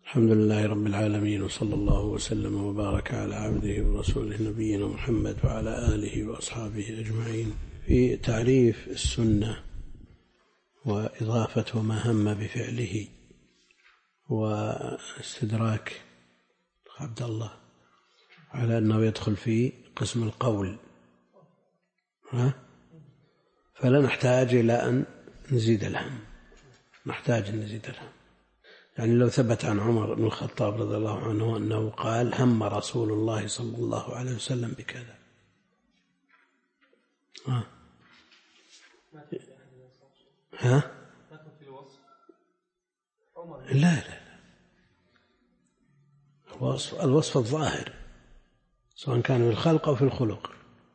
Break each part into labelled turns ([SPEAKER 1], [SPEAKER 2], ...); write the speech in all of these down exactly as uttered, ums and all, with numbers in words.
[SPEAKER 1] الحمد لله رب العالمين، وصلى الله وسلم وبارك على عبده ورسوله نبينا محمد وعلى آله وأصحابه أجمعين. في تعريف السنة وإضافة ما هم بفعله واستدراك عبد الله على أنه يدخل في قسم القول، ها؟ فلا نحتاج إلى أن نزيد الهم، نحتاج أن نزيد الهم. يعني لو ثبت عن عمر بن الخطاب رضي الله عنه أنه قال هم رسول الله صلى الله عليه وسلم بكذا، ها ها لا لا الوصف, الوصف الظاهر سواء كان في الخلق أو في الخلق.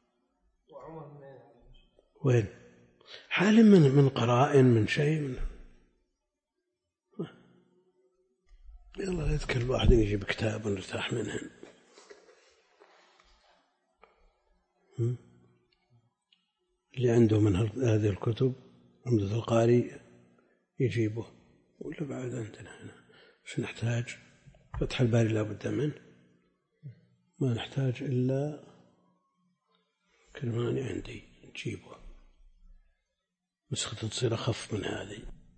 [SPEAKER 1] وين حال من من قرائن من شيء من يلا لا يذكر الواحد يجيب كتاب ونرتاح منه. اللي عنده من هذه الكتب عمدة القاري يجيبه، ولا بعد عندنا هنا مش نحتاج فتح الباري لا بد منه، ما نحتاج إلا كلماني عندي نجيبه، نسخة تصير أخف من هذه.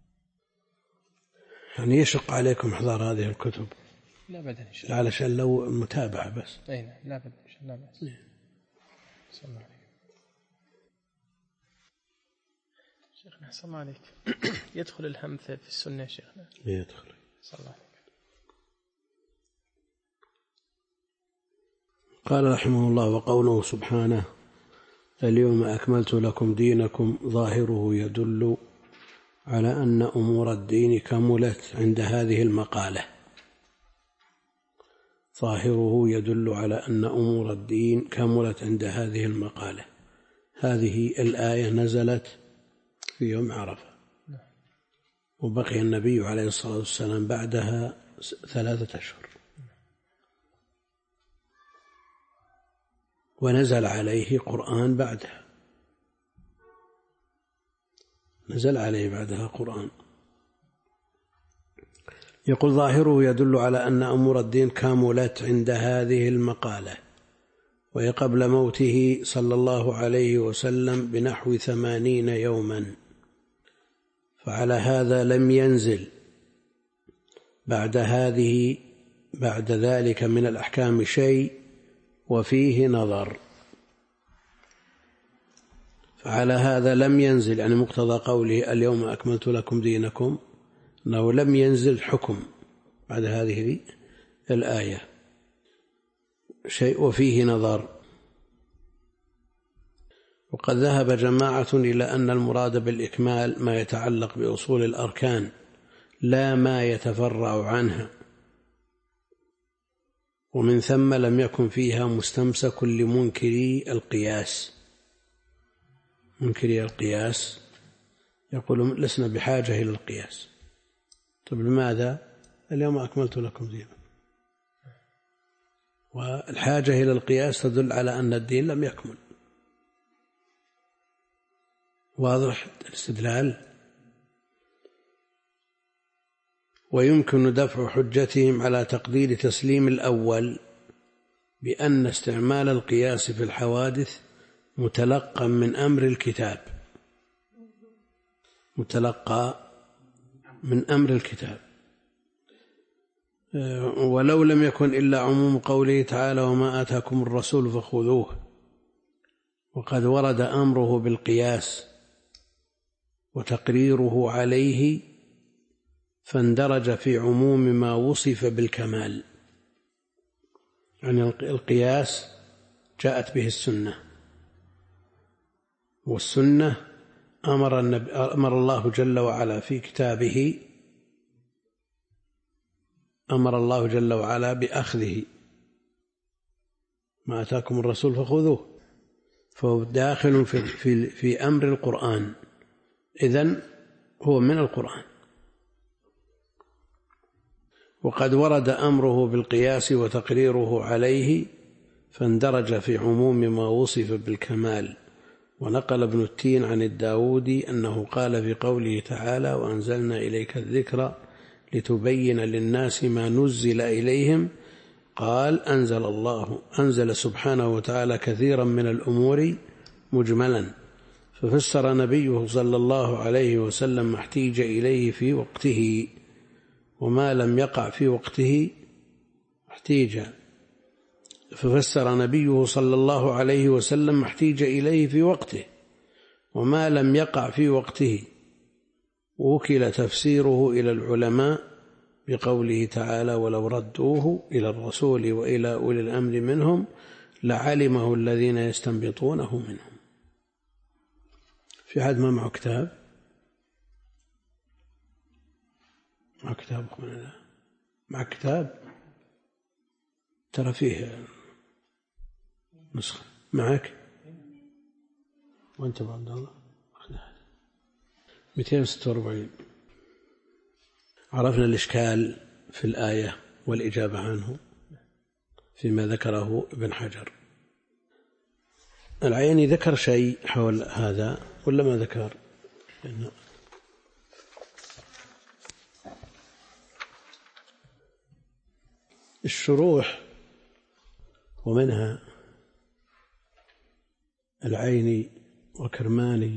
[SPEAKER 1] يعني يشق عليكم إحضار هذه الكتب؟
[SPEAKER 2] لا بدأ إن شاء الله،
[SPEAKER 1] علشان لو المتابعة بس.
[SPEAKER 2] أي نعم لا بدأ إن شاء الله بس. صلى الله عليك شيخنا. صلى الله عليك. يدخل الهم في السنة شيخنا؟
[SPEAKER 1] يدخل.
[SPEAKER 2] صلى الله عليك.
[SPEAKER 1] قال رحمه الله: وقوله سبحانه اليوم أكملت لكم دينكم ظاهره يدل على أن أمور الدين كملت عند هذه المقالة. ظاهره يدل على أن أمور الدين كملت عند هذه المقالة. هذه الآية نزلت في يوم عرفة، وبقي النبي عليه الصلاة والسلام بعدها ثلاثة أشهر، ونزل عليه قرآن بعدها، نزل عليه بعدها قرآن. يقول: ظاهره يدل على أن أمور الدين كاملت عند هذه المقالة، وهي قبل موته صلى الله عليه وسلم بنحو ثمانين يوما، فعلى هذا لم ينزل بعد هذه بعد ذلك من الأحكام شيء وفيه نظر. فعلى هذا لم ينزل، يعني مقتضى قوله اليوم أكملت لكم دينكم، أنه لم ينزل حكم بعد هذه الآية شيء وفيه نظر. وقد ذهب جماعة إلى أن المراد بالإكمال ما يتعلق بأصول الأركان لا ما يتفرع عنها، ومن ثم لم يكن فيها مستمسك لمنكري القياس. منكري القياس يقولون لسنا بحاجة إلى القياس. طيب لماذا؟ اليوم أكملت لكم دينكم. والحاجة إلى القياس تدل على أن الدين لم يكمل. واضح الاستدلال؟ ويمكن دفع حجتهم على تقدير تسليم الأول بأن استعمال القياس في الحوادث متلقى من أمر الكتاب، متلقى من أمر الكتاب، ولو لم يكن إلا عموم قوله تعالى وما آتاكم الرسول فخذوه، وقد ورد أمره بالقياس وتقريره عليه فاندرج في عموم ما وصف بالكمال. يعني القياس جاءت به السنة، والسنة أمر, أمر الله جل وعلا في كتابه أمر الله جل وعلا بأخذه، ما أتاكم الرسول فخذوه، فهو داخل في, في, في أمر القرآن، إذن هو من القرآن. وقد ورد أمره بالقياس وتقريره عليه فاندرج في عموم ما وصف بالكمال. ونقل ابن التين عن الداودي أنه قال في قوله تعالى وأنزلنا إليك الذكر لتبين للناس ما نزل إليهم. قال أنزل الله أنزل سبحانه وتعالى كثيرا من الأمور مجملا، ففسر نبيه صلى الله عليه وسلم ما احتيج إليه في وقته، وما لم يقع في وقته احتيج ففسر نبيه صلى الله عليه وسلم ما احتيج إليه في وقته، وما لم يقع في وقته وكل تفسيره إلى العلماء بقوله تعالى: ولو ردوه إلى الرسول وإلى أولي الأمر منهم لعلمه الذين يستنبطونه منهم. في حد ما معه كتاب؟ مع كتاب أخونا؟ مع كتاب؟ ترى فيه نسخة معك؟ وأنت أبو عبد الله؟ مئتين وستة وأربعين. عرفنا الإشكال في الآية والإجابة عنه فيما ذكره ابن حجر. العيني ذكر شيء حول هذا ولا ما ذكر؟ الشروح ومنها العيني وكرماني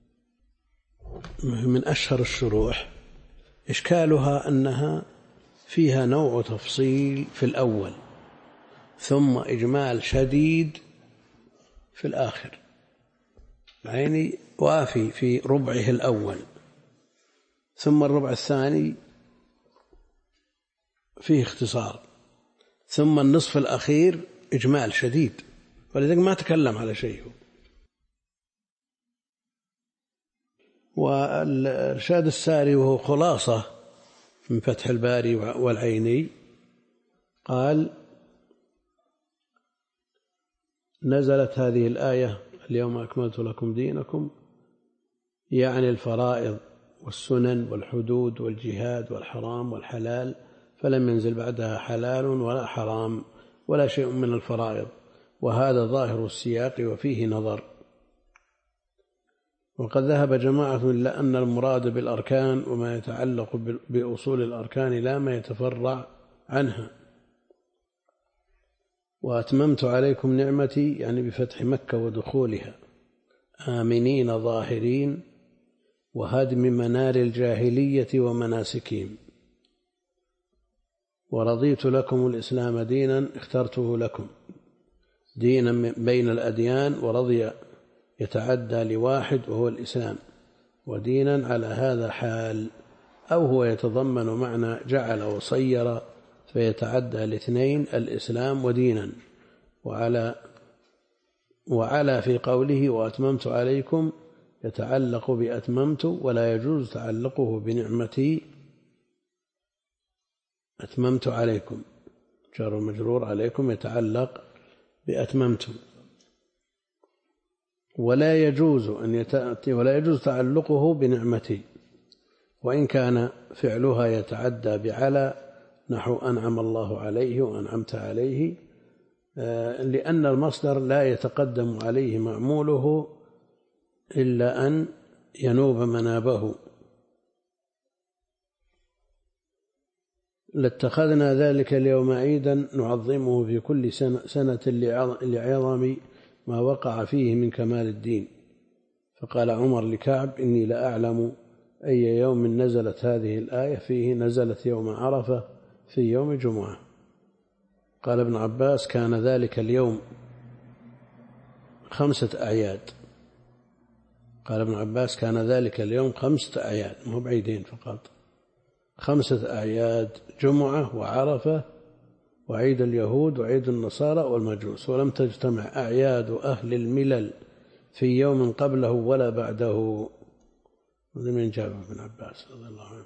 [SPEAKER 1] من أشهر الشروح. إشكالها أنها فيها نوع تفصيل في الأول ثم إجمال شديد في الآخر. العيني وافي في ربعه الأول، ثم الربع الثاني فيه اختصار، ثم النصف الأخير إجمال شديد، ولذلك ما تكلم على شيء. والإرشاد الساري وهو خلاصة من فتح الباري والعيني قال: نزلت هذه الآية اليوم أكملت لكم دينكم، يعني الفرائض والسنن والحدود والجهاد والحرام والحلال، فلم ينزل بعدها حلال ولا حرام ولا شيء من الفرائض، وهذا ظاهر السياق وفيه نظر. وقد ذهب جماعة إلى أن المراد بالأركان وما يتعلق بأصول الأركان لا ما يتفرع عنها. وأتممت عليكم نعمتي يعني بفتح مكة ودخولها آمنين ظاهرين وهدم منار الجاهلية ومناسكهم، ورضيت لكم الإسلام دينا اخترته لكم دينا بين الأديان، ورضي يتعدى لواحد وهو الإسلام، ودينا على هذا حال، أو هو يتضمن معنى جعل وصير فيتعدى الاثنين الإسلام ودينا. وعلى وعلى في قوله وأتممت عليكم يتعلق بأتممت، ولا يجوز تعلقه بنعمتي. أتممت عليكم جار مجرور عليكم يتعلق بأتممت، ولا يجوز أن يتأتي ولا يجوز تعلقه بنعمتي، وإن كان فعلها يتعدى بعلى نحو أنعم الله عليه وأنعمت عليه، لأن المصدر لا يتقدم عليه معموله إلا أن ينوب منابه. لاتخذنا ذلك اليوم عيدا نعظمه في كل سنة, سنة لعظم ما وقع فيه من كمال الدين. فقال عمر لكعب: إني لأعلم أي يوم نزلت هذه الآية فيه، نزلت يوم عرفة في يوم جمعة. قال ابن عباس: كان ذلك اليوم خمسة أعياد. قال ابن عباس: كان ذلك اليوم خمسة أعياد، مو بعيدين فقط، خمسة أعياد: جمعة وعرفة وعيد اليهود وعيد النصارى والمجوس، ولم تجتمع أعياد أهل الملل في يوم قبله ولا بعده. هذا من جابر بن عباس رضي الله عنه.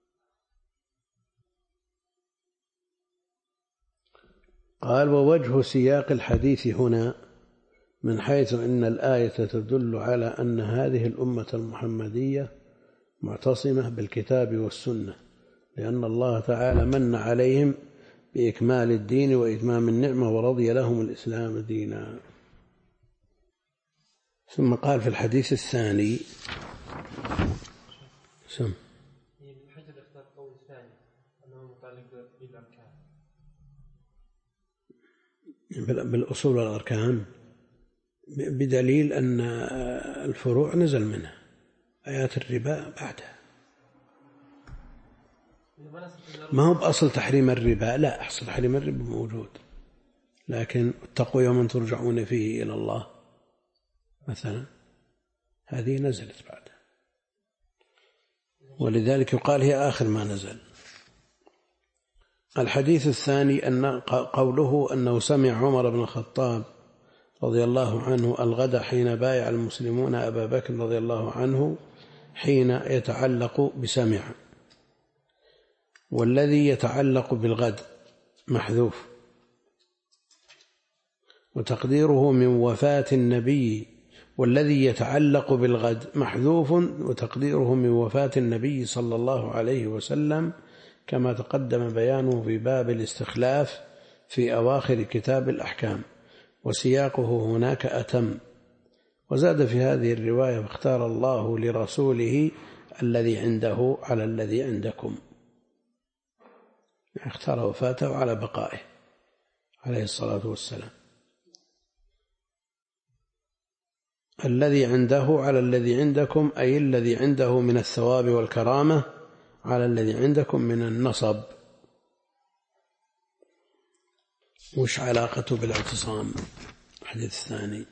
[SPEAKER 1] قال: ووجه سياق الحديث هنا من حيث إن الآية تدل على أن هذه الأمة المحمدية معتصمة بالكتاب والسنة، لأن الله تعالى من عليهم بإكمال الدين وإتمام النعمة، ورضي لهم الإسلام دينا. ثم قال في الحديث الثاني سم
[SPEAKER 2] أنه متعلق بالأركان
[SPEAKER 1] بالأصول والأركان، بدليل أن الفروع نزل منها، آيات الربا بعدها. ما هو بأصل تحريم الربا، لا، أصل تحريم الربا موجود، لكن اتقوا يوما ترجعون فيه إلى الله مثلا، هذه نزلت بعدها، ولذلك يقال هي آخر ما نزل. الحديث الثاني أن قوله أنه سمع عمر بن الخطاب رضي الله عنه الغد حين بايع المسلمون أبا بكر رضي الله عنه، حين يتعلق بسمع، والذي يتعلق بالغد محذوف، وتقديره من وفاة النبي، والذي يتعلق بالغد محذوف وتقديره من وفاة النبي صلى الله عليه وسلم، كما تقدم بيانه في باب الاستخلاف في أواخر كتاب الأحكام، وسياقه هناك أتم. وزاد في هذه الرواية فاختار الله لرسوله الذي عنده على الذي عندكم، اختار وفاته على بقائه عليه الصلاة والسلام. الذي عنده على الذي عندكم، أي الذي عنده من الثواب والكرامة على الذي عندكم من النصب. وش علاقته بالاعتصام؟ الحديث الثاني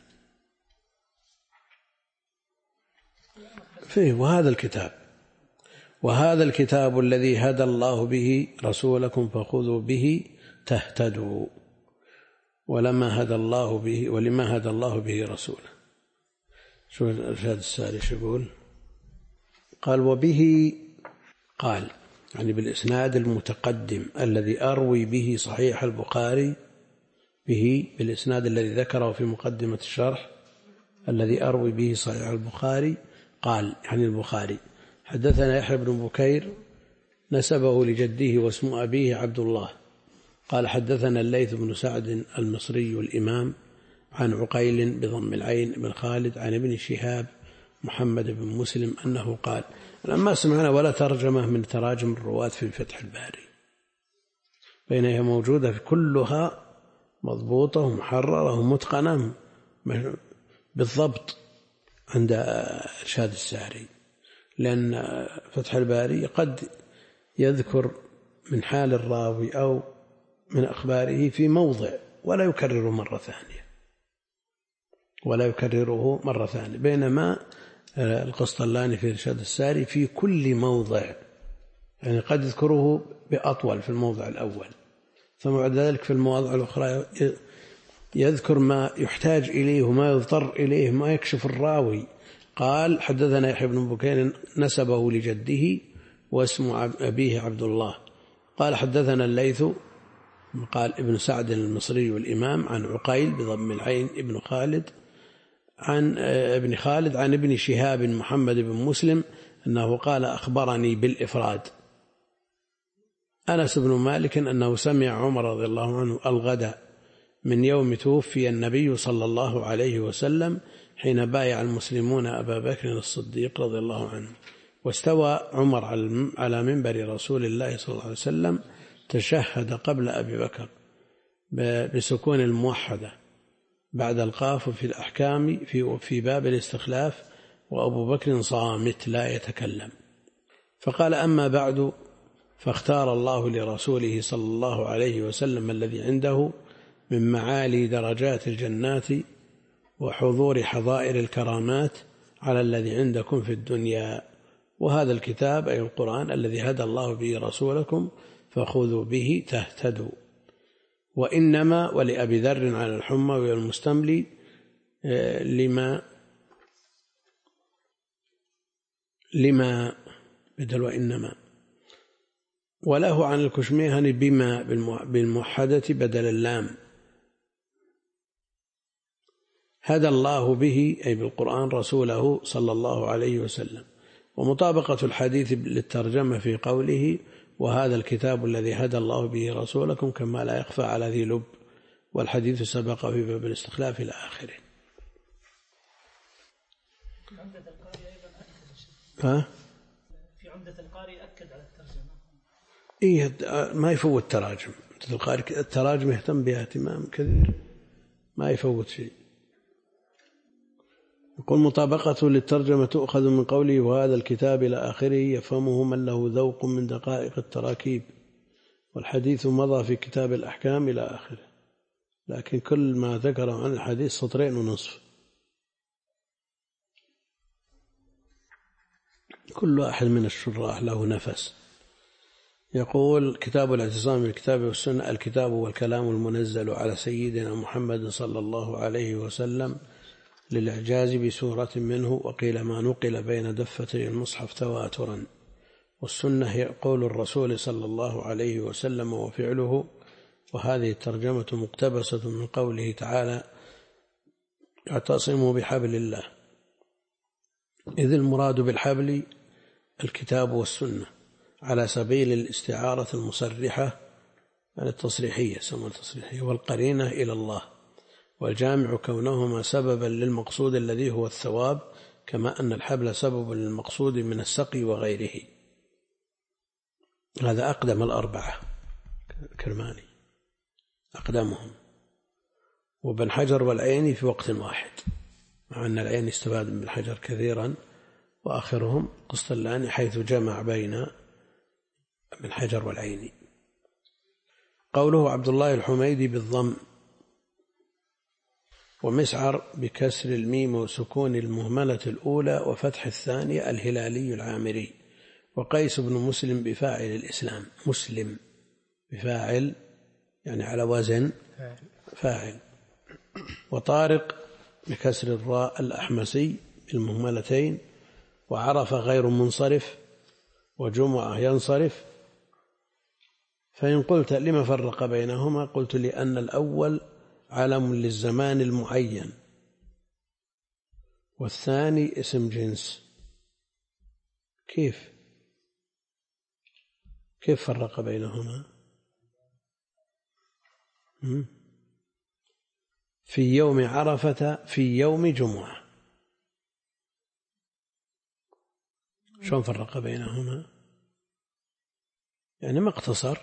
[SPEAKER 1] فيه وهذا الكتاب وهذا الكتاب الذي هدى الله به رسولكم فخذوا به تهتدوا، ولما هدى الله به ولما هدى الله به رسوله. شو الإرشاد الساري شو يقول؟ قال وبه، قال يعني بالإسناد المتقدم الذي أروي به صحيح البخاري، به بالإسناد الذي ذكره في مقدمة الشرح الذي أروي به صحيح البخاري، قال يعني البخاري حدثنا يحيى بن بكير نسبه لجده واسم أبيه عبد الله، قال حدثنا الليث بن سعد المصري الإمام عن عقيل بضم العين بن خالد عن ابن شهاب محمد بن مسلم أنه قال. لما سمعنا ولا ترجمة من تراجم الرواة في فتح الباري، بينها موجودة في كلها مضبوطة ومحررة ومتقنة بالضبط عند إرشاد الساري، لأن فتح الباري قد يذكر من حال الراوي أو من أخباره في موضع ولا يكرره مرة ثانية ولا يكرره مرة ثانية بينما القسطلاني في إرشاد الساري في كل موضع، يعني قد يذكره بأطول في الموضع الأول، ثم بعد ذلك في المواضع الأخرى يذكر ما يحتاج إليه وما يضطر إليه ما يكشف الراوي. قال حدثنا يحيى بن بكير نسبه لجده واسم أبيه عبد الله، قال حدثنا الليث قال ابن سعد المصري الإمام عن عقيل بضم العين ابن خالد عن ابن خالد عن ابن شهاب محمد بن مسلم أنه قال أخبرني بالإفراد أنس بن مالك أنه سمع عمر رضي الله عنه الغداء من يوم توفي النبي صلى الله عليه وسلم حين بايع المسلمون أبا بكر الصديق رضي الله عنه، واستوى عمر على منبر رسول الله صلى الله عليه وسلم تشهد قبل أبي بكر بسكون الموحدة بعد القاف في الأحكام في في باب الاستخلاف، وأبو بكر صامت لا يتكلم. فقال أما بعد، فاختار الله لرسوله صلى الله عليه وسلم الذي عنده من معالي درجات الجنات وحضور حظائر الكرامات على الذي عندكم في الدنيا، وهذا الكتاب أي القرآن الذي هدى الله به رسولكم فخذوا به تهتدوا. وإنما ولأبي ذر على الحمى والمستملي لما لما بدل وإنما، وله عن الكشميهني بما بالموحدة بدل اللام. هدى الله به أي بالقرآن رسوله صلى الله عليه وسلم. ومطابقة الحديث للترجمة في قوله وهذا الكتاب الذي هدى الله به رسولكم كما لا يخفى على ذي لب، والحديث سبق في باب الاستخلاف إلى آخره.
[SPEAKER 3] في عمدة القاري أيضا أكد
[SPEAKER 1] ها؟
[SPEAKER 3] في عمدة القاري أكد على الترجمة.
[SPEAKER 1] إيه ما يفوت تراجم، التراجم يهتم بها اهتمام كثير، ما يفوت شيء. يقول مطابقته للترجمة تؤخذ من قوله وهذا الكتاب إلى آخره يفهمه من له ذوق من دقائق التراكيب، والحديث مضى في كتاب الأحكام إلى آخره. لكن كل ما ذكره عن الحديث سطرين ونصف، كل واحد من الشراح له نفس. يقول كتاب الاعتصام بالكتاب والسنة: الكتاب والكلام المنزل على سيدنا محمد صلى الله عليه وسلم للإعجاز بسورة منه، وقيل ما نقل بين دفتي المصحف تواترا. والسنة هي قول الرسول صلى الله عليه وسلم وفعله. وهذه الترجمة مقتبسة من قوله تعالى: اعتصموا بحبل الله، إذ المراد بالحبل الكتاب والسنة على سبيل الاستعارة المصرحة، يعني التصريحية سمى التصريحية، والقرينة إلى الله، والجامع كونهما سببا للمقصود الذي هو الثواب، كما أن الحبل سبب للمقصود من السقي وغيره. هذا أقدم الأربعة، كرماني أقدمهم، وابن حجر والعيني في وقت واحد، مع أن العين استفاد من الحجر كثيرا، وآخرهم قسطلاني حيث جمع بين ابن حجر والعيني. قوله عبد الله الحميدي بالضم، ومسعر بكسر الميم وسكون المهملة الأولى وفتح الثانية الهلالي العامري، وقيس بن مسلم بفاعل الإسلام، مسلم بفاعل يعني على وزن فاعل، وطارق بكسر الراء الأحمسي بالمهملتين، وعرف غير منصرف، وجمعة ينصرف. فإن قلت لما فرق بينهما؟ قلت لأن الأول علم للزمان المعين، والثاني اسم جنس. كيف كيف فرق بينهما؟ في يوم عرفة في يوم جمعة، شلون فرق بينهما؟ يعني ما اقتصر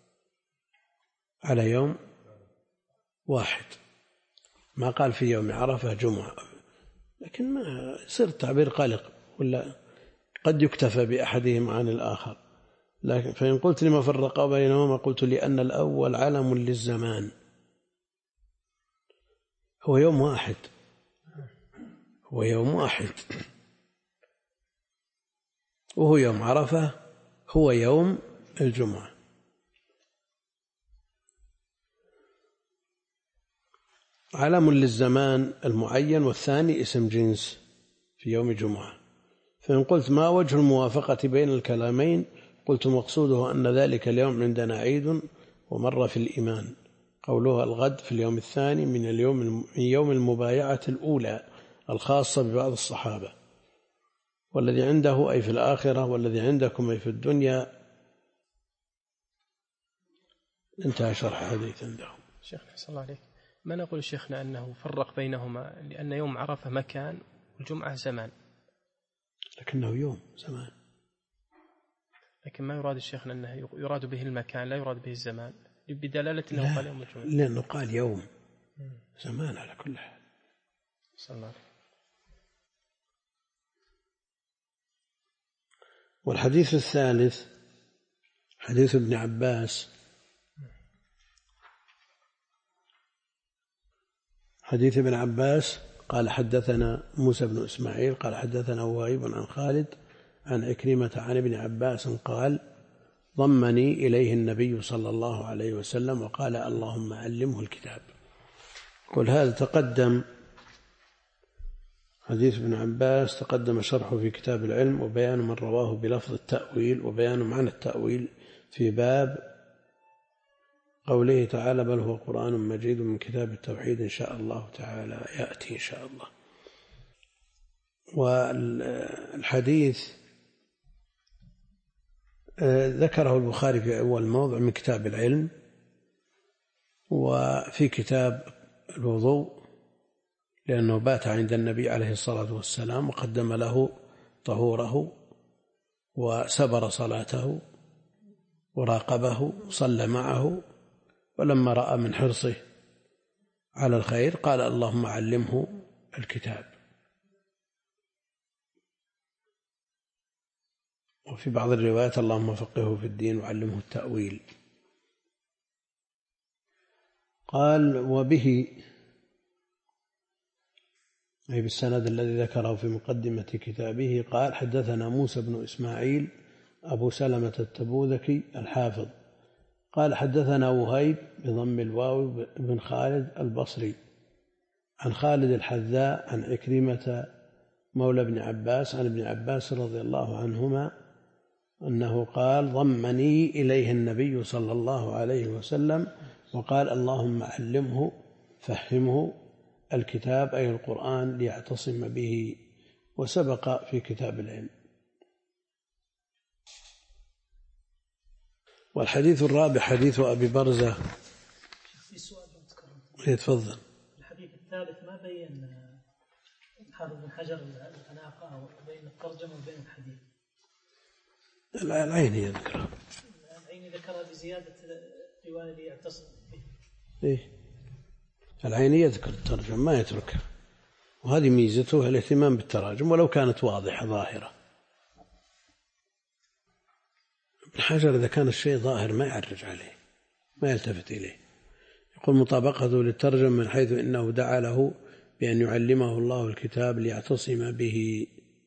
[SPEAKER 1] على يوم واحد، ما قال في يوم عرفة جمعة، لكن ما يصير التعبير قلق، ولا قد يكتفى بأحدهم عن الآخر. لكن فإن قلت لما فرق بينهما؟ قلت لأن الأول علم للزمان، هو يوم واحد، هو يوم واحد، وهو يوم عرفة، هو يوم الجمعة. علم للزمان المعين، والثاني اسم جنس في يوم جمعة. فإن قلت ما وجه الموافقة بين الكلامين؟ قلت مقصوده أن ذلك اليوم عندنا عيد ومر في الإيمان، قولها الغد في اليوم الثاني من اليوم من يوم المبايعة الأولى الخاصة ببعض الصحابة، والذي عنده أي في الآخرة، والذي عندكم أي في الدنيا. انتهى شرح حديث عندهم.
[SPEAKER 2] شيخنا حسن الله عليك، ما نقول شيخنا أنه فرق بينهما لأن يوم عرفة مكان والجمعة زمان،
[SPEAKER 1] لكنه يوم زمان،
[SPEAKER 2] لكن ما يراد الشيخنا أنه يراد به المكان لا يراد به الزمان، بدلالة أنه قال يوم الجمعة،
[SPEAKER 1] لأنه قال يوم زمان على كل حال.
[SPEAKER 2] صلى الله عليه.
[SPEAKER 1] والحديث الثالث حديث ابن عباس، حديث ابن عباس قال حدثنا موسى بن إسماعيل قال حدثنا وهيب عن خالد عن عكرمة عن ابن عباس قال ضمني إليه النبي صلى الله عليه وسلم وقال اللهم علمه الكتاب. قل هذا تقدم حديث ابن عباس، تقدم شرحه في كتاب العلم، وبيان من رواه بلفظ التأويل، وبيان معنى التأويل في باب قوله تعالى بل هو قرآن مجيد من كتاب التوحيد إن شاء الله تعالى يأتي إن شاء الله. والحديث ذكره البخاري في أول موضع من كتاب العلم، وفي كتاب الوضوء، لأنه بات عند النبي عليه الصلاة والسلام وقدم له طهوره وسبر صلاته وراقبه صلى معه، ولما رأى من حرصه على الخير قال اللهم علمه الكتاب. وفي بعض الروايات اللهم فقهه في الدين وعلمه التأويل. قال وبه، أي بالسند الذي ذكره في مقدمة كتابه، قال حدثنا موسى بن إسماعيل أبو سلمة التبوذكي الحافظ قال حدثنا وهيب بضم الواو بن خالد البصري عن خالد الحذاء عن عكرمة مولى ابن عباس عن ابن عباس رضي الله عنهما أنه قال ضمني إليه النبي صلى الله عليه وسلم وقال اللهم علمه فهمه الكتاب أي القرآن ليعتصم به، وسبق في كتاب العلم. والحديث الرابع حديث أبي برزة.
[SPEAKER 3] في سؤال
[SPEAKER 1] يتفضل.
[SPEAKER 3] الحديث الثالث ما بين حافظ بن حجر العلاقة بين الترجمة وبين الحديث؟
[SPEAKER 1] العيني يذكرها.
[SPEAKER 3] العيني ذكرها بزيادة رواية يعتصم به.
[SPEAKER 1] إيه العيني يذكر الترجمة ما يتركها، وهذه ميزته الاهتمام بالتراجم ولو كانت واضحة ظاهرة. ابن حجر إذا كان الشيء ظاهر ما يعرج عليه ما يلتفت إليه، يقول مطابقته للترجمة من حيث إنه دعا له بأن يعلمه الله الكتاب ليعتصم به.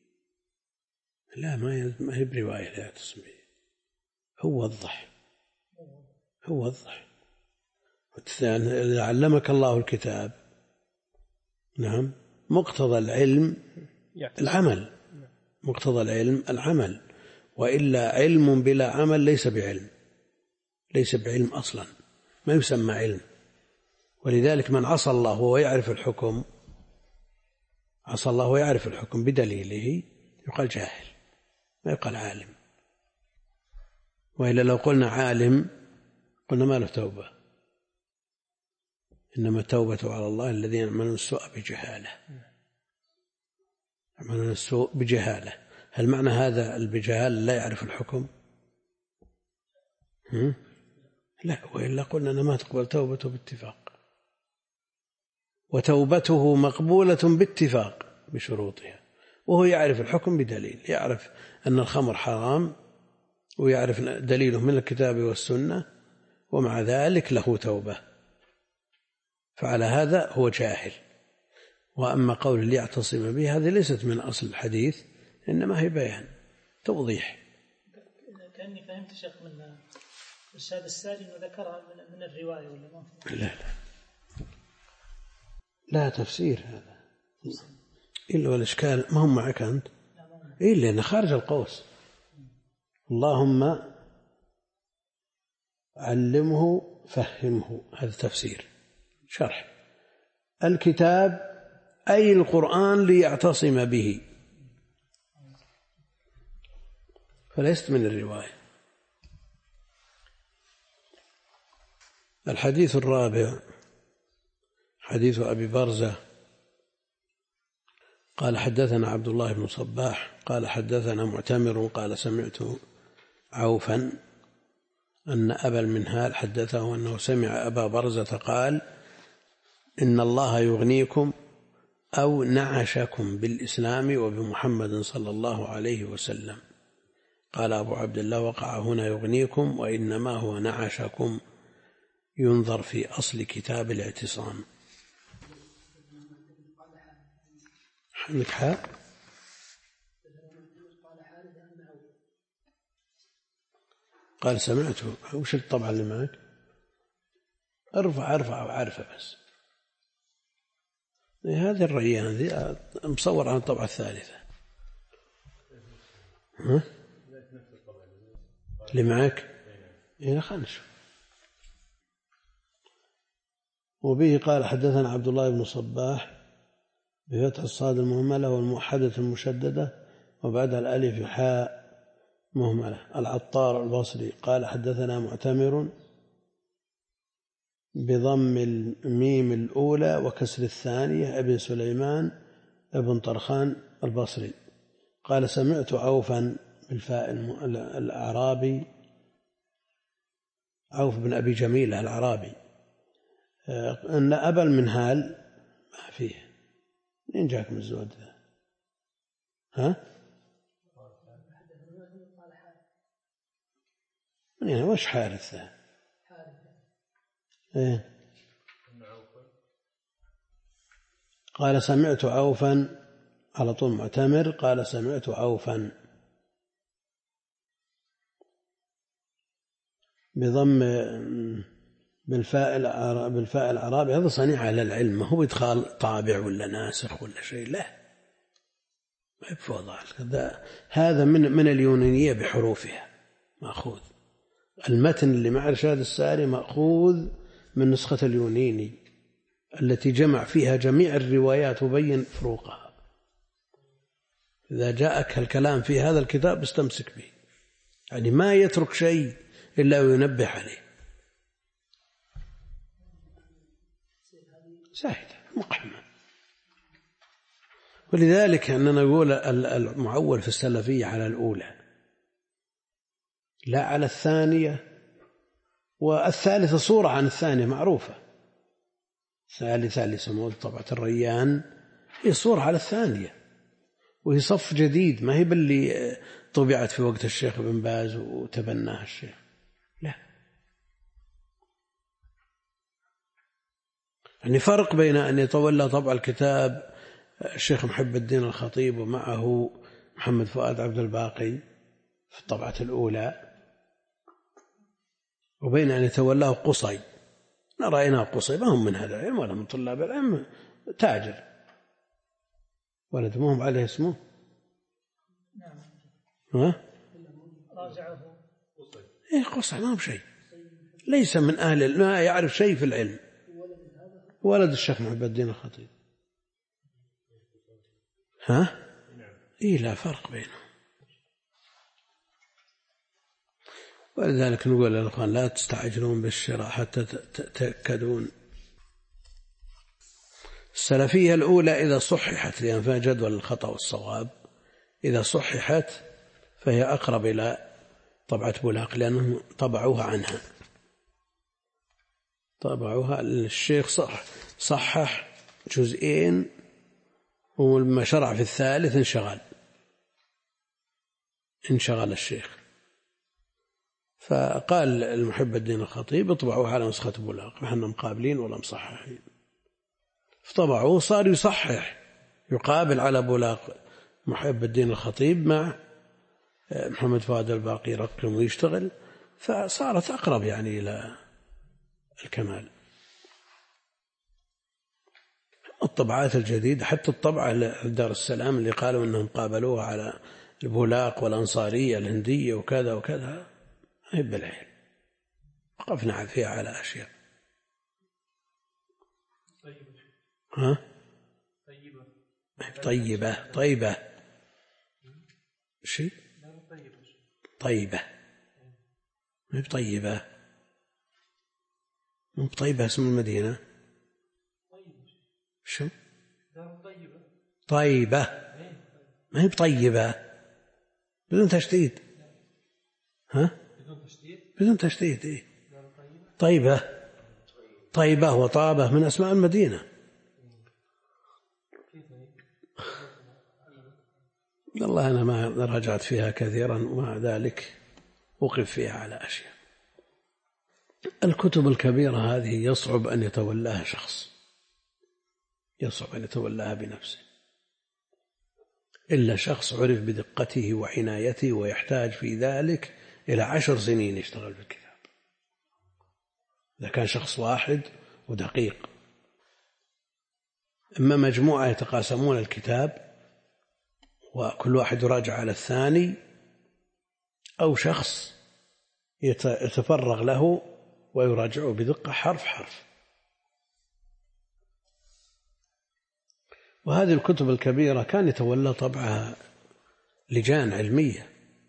[SPEAKER 1] لا ما هي برواية ليعتصم به، هو وضح هو وضح إذا علمك الله الكتاب نعم مقتضى العلم العمل، مقتضى العلم العمل، وإلا علم بلا عمل ليس بعلم، ليس بعلم أصلا، ما يسمى علم. ولذلك من عصى الله وهو يعرف الحكم، عصى الله ويعرف الحكم بدليله يقال جاهل ما يقال عالم. وإلا لو قلنا عالم قلنا ما له توبة، إنما التوبة على الله الذين يعملون السوء بجهالة، يعملون السوء بجهالة. هل معنى هذا البجهالة لا يعرف الحكم؟ هم؟ لا، وإلا قلنا أنه ما تقبل توبته باتفاق، وتوبته مقبولة باتفاق بشروطها، وهو يعرف الحكم بدليل، يعرف أن الخمر حرام ويعرف دليله من الكتاب والسنة، ومع ذلك له توبة، فعلى هذا هو جاهل. وأما قول ليعتصم به هذه ليست من أصل الحديث، إنما هي بيان توضيح.
[SPEAKER 3] كأني فهمت شيخ من الأستاذ السالم وذكرها من الرواية ولا ما؟
[SPEAKER 1] لا لا لا تفسير هذا إلا والإشكال ما هم معك أنت إلا أنه خارج القوس. اللهم علمه فهمه هذا تفسير، شرح الكتاب أي القرآن ليعتصم به، فليست من الرواية. الحديث الرابع حديث أبي برزة قال حدثنا عبد الله بن صباح قال حدثنا معتمر قال سمعت عوفا أن أبا المنهال حدثه أنه سمع أبا برزة قال إن الله يغنيكم أو نعشكم بالإسلام وبمحمد صلى الله عليه وسلم. قال أبو عبد الله وقع هنا يغنيكم وإنما هو نعشكم، ينظر في أصل كتاب الاعتصام. عندك حاء قال سمعته، وش الطبعة اللي معك؟ ارفع ارفع وعارفة بس هذه الريان ذي مصور عن الطبعة الثالثة. ها؟ اللي معك إيه خلش. وبه قال حدثنا عبد الله بن صباح بفتح الصاد المهملة والموحدة المشددة وبعدها الألف حاء مهملة. العطار البصري قال حدثنا معتمر بضم الميم الأولى وكسر الثانية ابن سليمان ابن طرخان البصري قال سمعت عوفا بالفاء الأعرابي عوف بن أبي جميلة الأعرابي أن أبا المنهال ما فيه. منين جاك من الزود ذا؟ ها؟ منين وش حارث ذا؟ إيه؟ قال سمعت عوفا، على طول معتمر، قال سمعت عوفا بضم بالفاء بالفاء الأعرابي. هذا صنيع أهل العلم، ما هو إدخال طابع ولا ناسخ ولا شيء، لا ما يفوض هذا من من اليونانية بحروفها مأخوذ. المتن اللي مع إرشاد الساري مأخوذ من نسخة اليوناني التي جمع فيها جميع الروايات وبين فروقها. إذا جاءك الكلام في هذا الكتاب استمسك به، يعني ما يترك شيء إلا وينبه عليه. زاهدة مقحمة. ولذلك أننا نقول المعول في السلفية على الأولى لا على الثانية، والثالثة صورة عن الثانية معروفة. الثالثة اللي سموه طبعة الريان هي صورة على الثانية، وهي صف جديد، ما هي باللي طبعت في وقت الشيخ بن باز وتبناها الشيخ، لا. يعني فرق بين أن يتولى طبع الكتاب الشيخ محب الدين الخطيب ومعه محمد فؤاد عبد الباقي في الطبعة الأولى، وبين أن يتولاه قصي. رأيناه قصي ما هم من هذا العلم ولا من طلاب العلم، تاجر ولد ما هم عليه اسمه.
[SPEAKER 3] نعم.
[SPEAKER 1] ها؟
[SPEAKER 3] راجعه قصي.
[SPEAKER 1] إيه قصي ما هو شيء، ليس من أهل، ما يعرف شيء في العلم. ولد الشيخ محب الدين الخطيب. ها؟ إيه لا فرق بينهم. ولذلك نقول للأخوان لا تستعجلون بالشراء حتى تتأكدون. السلفية الأولى إذا صححت، لأن فيها جدول الخطأ والصواب، إذا صححت فهي أقرب إلى طبعة بولاق، لأنهم طبعوها عنها، طبعوها. الشيخ صح صحح جزئين، ولما شرع في الثالث انشغل انشغل الشيخ، فقال المحب الدين الخطيب اطبعوها على نسخة بولاق، نحن مقابلين ولا مصححين. فطبعوه صار يصحح يقابل على بولاق محب الدين الخطيب مع محمد فؤاد الباقي يرقم ويشتغل، فصارت أقرب يعني إلى الكمال. الطبعات الجديدة حتى الطبعة دار السلام اللي قالوا أنهم قابلوها على البولاق والأنصارية الهندية وكذا وكذا، هي بالعين وقفنا فيها على أشياء. ها؟ طيبة طيبة شيء طيبة ما بطيبة مو بطيبة اسم المدينة شو طيبة ما هي بطيبة بدون تشديد. ها بدون تشديد إيه؟ طيبة طيبة وطابة من أسماء المدينة. والله أنا ما راجعت فيها كثيرا، ومع ذلك وقف فيها على أشياء. الكتب الكبيرة هذه يصعب أن يتولاها شخص، يصعب أن يتولاها بنفسه إلا شخص عرف بدقته وعنايته ويحتاج في ذلك إلى عشر سنين يشتغل في الكتاب. إذا كان شخص واحد ودقيق، إما مجموعة يتقاسمون الكتاب وكل واحد يراجع على الثاني، أو شخص يتفرغ له ويراجعه بدقة حرف حرف. وهذه الكتب الكبيرة كان يتولى طبعها لجان علمية،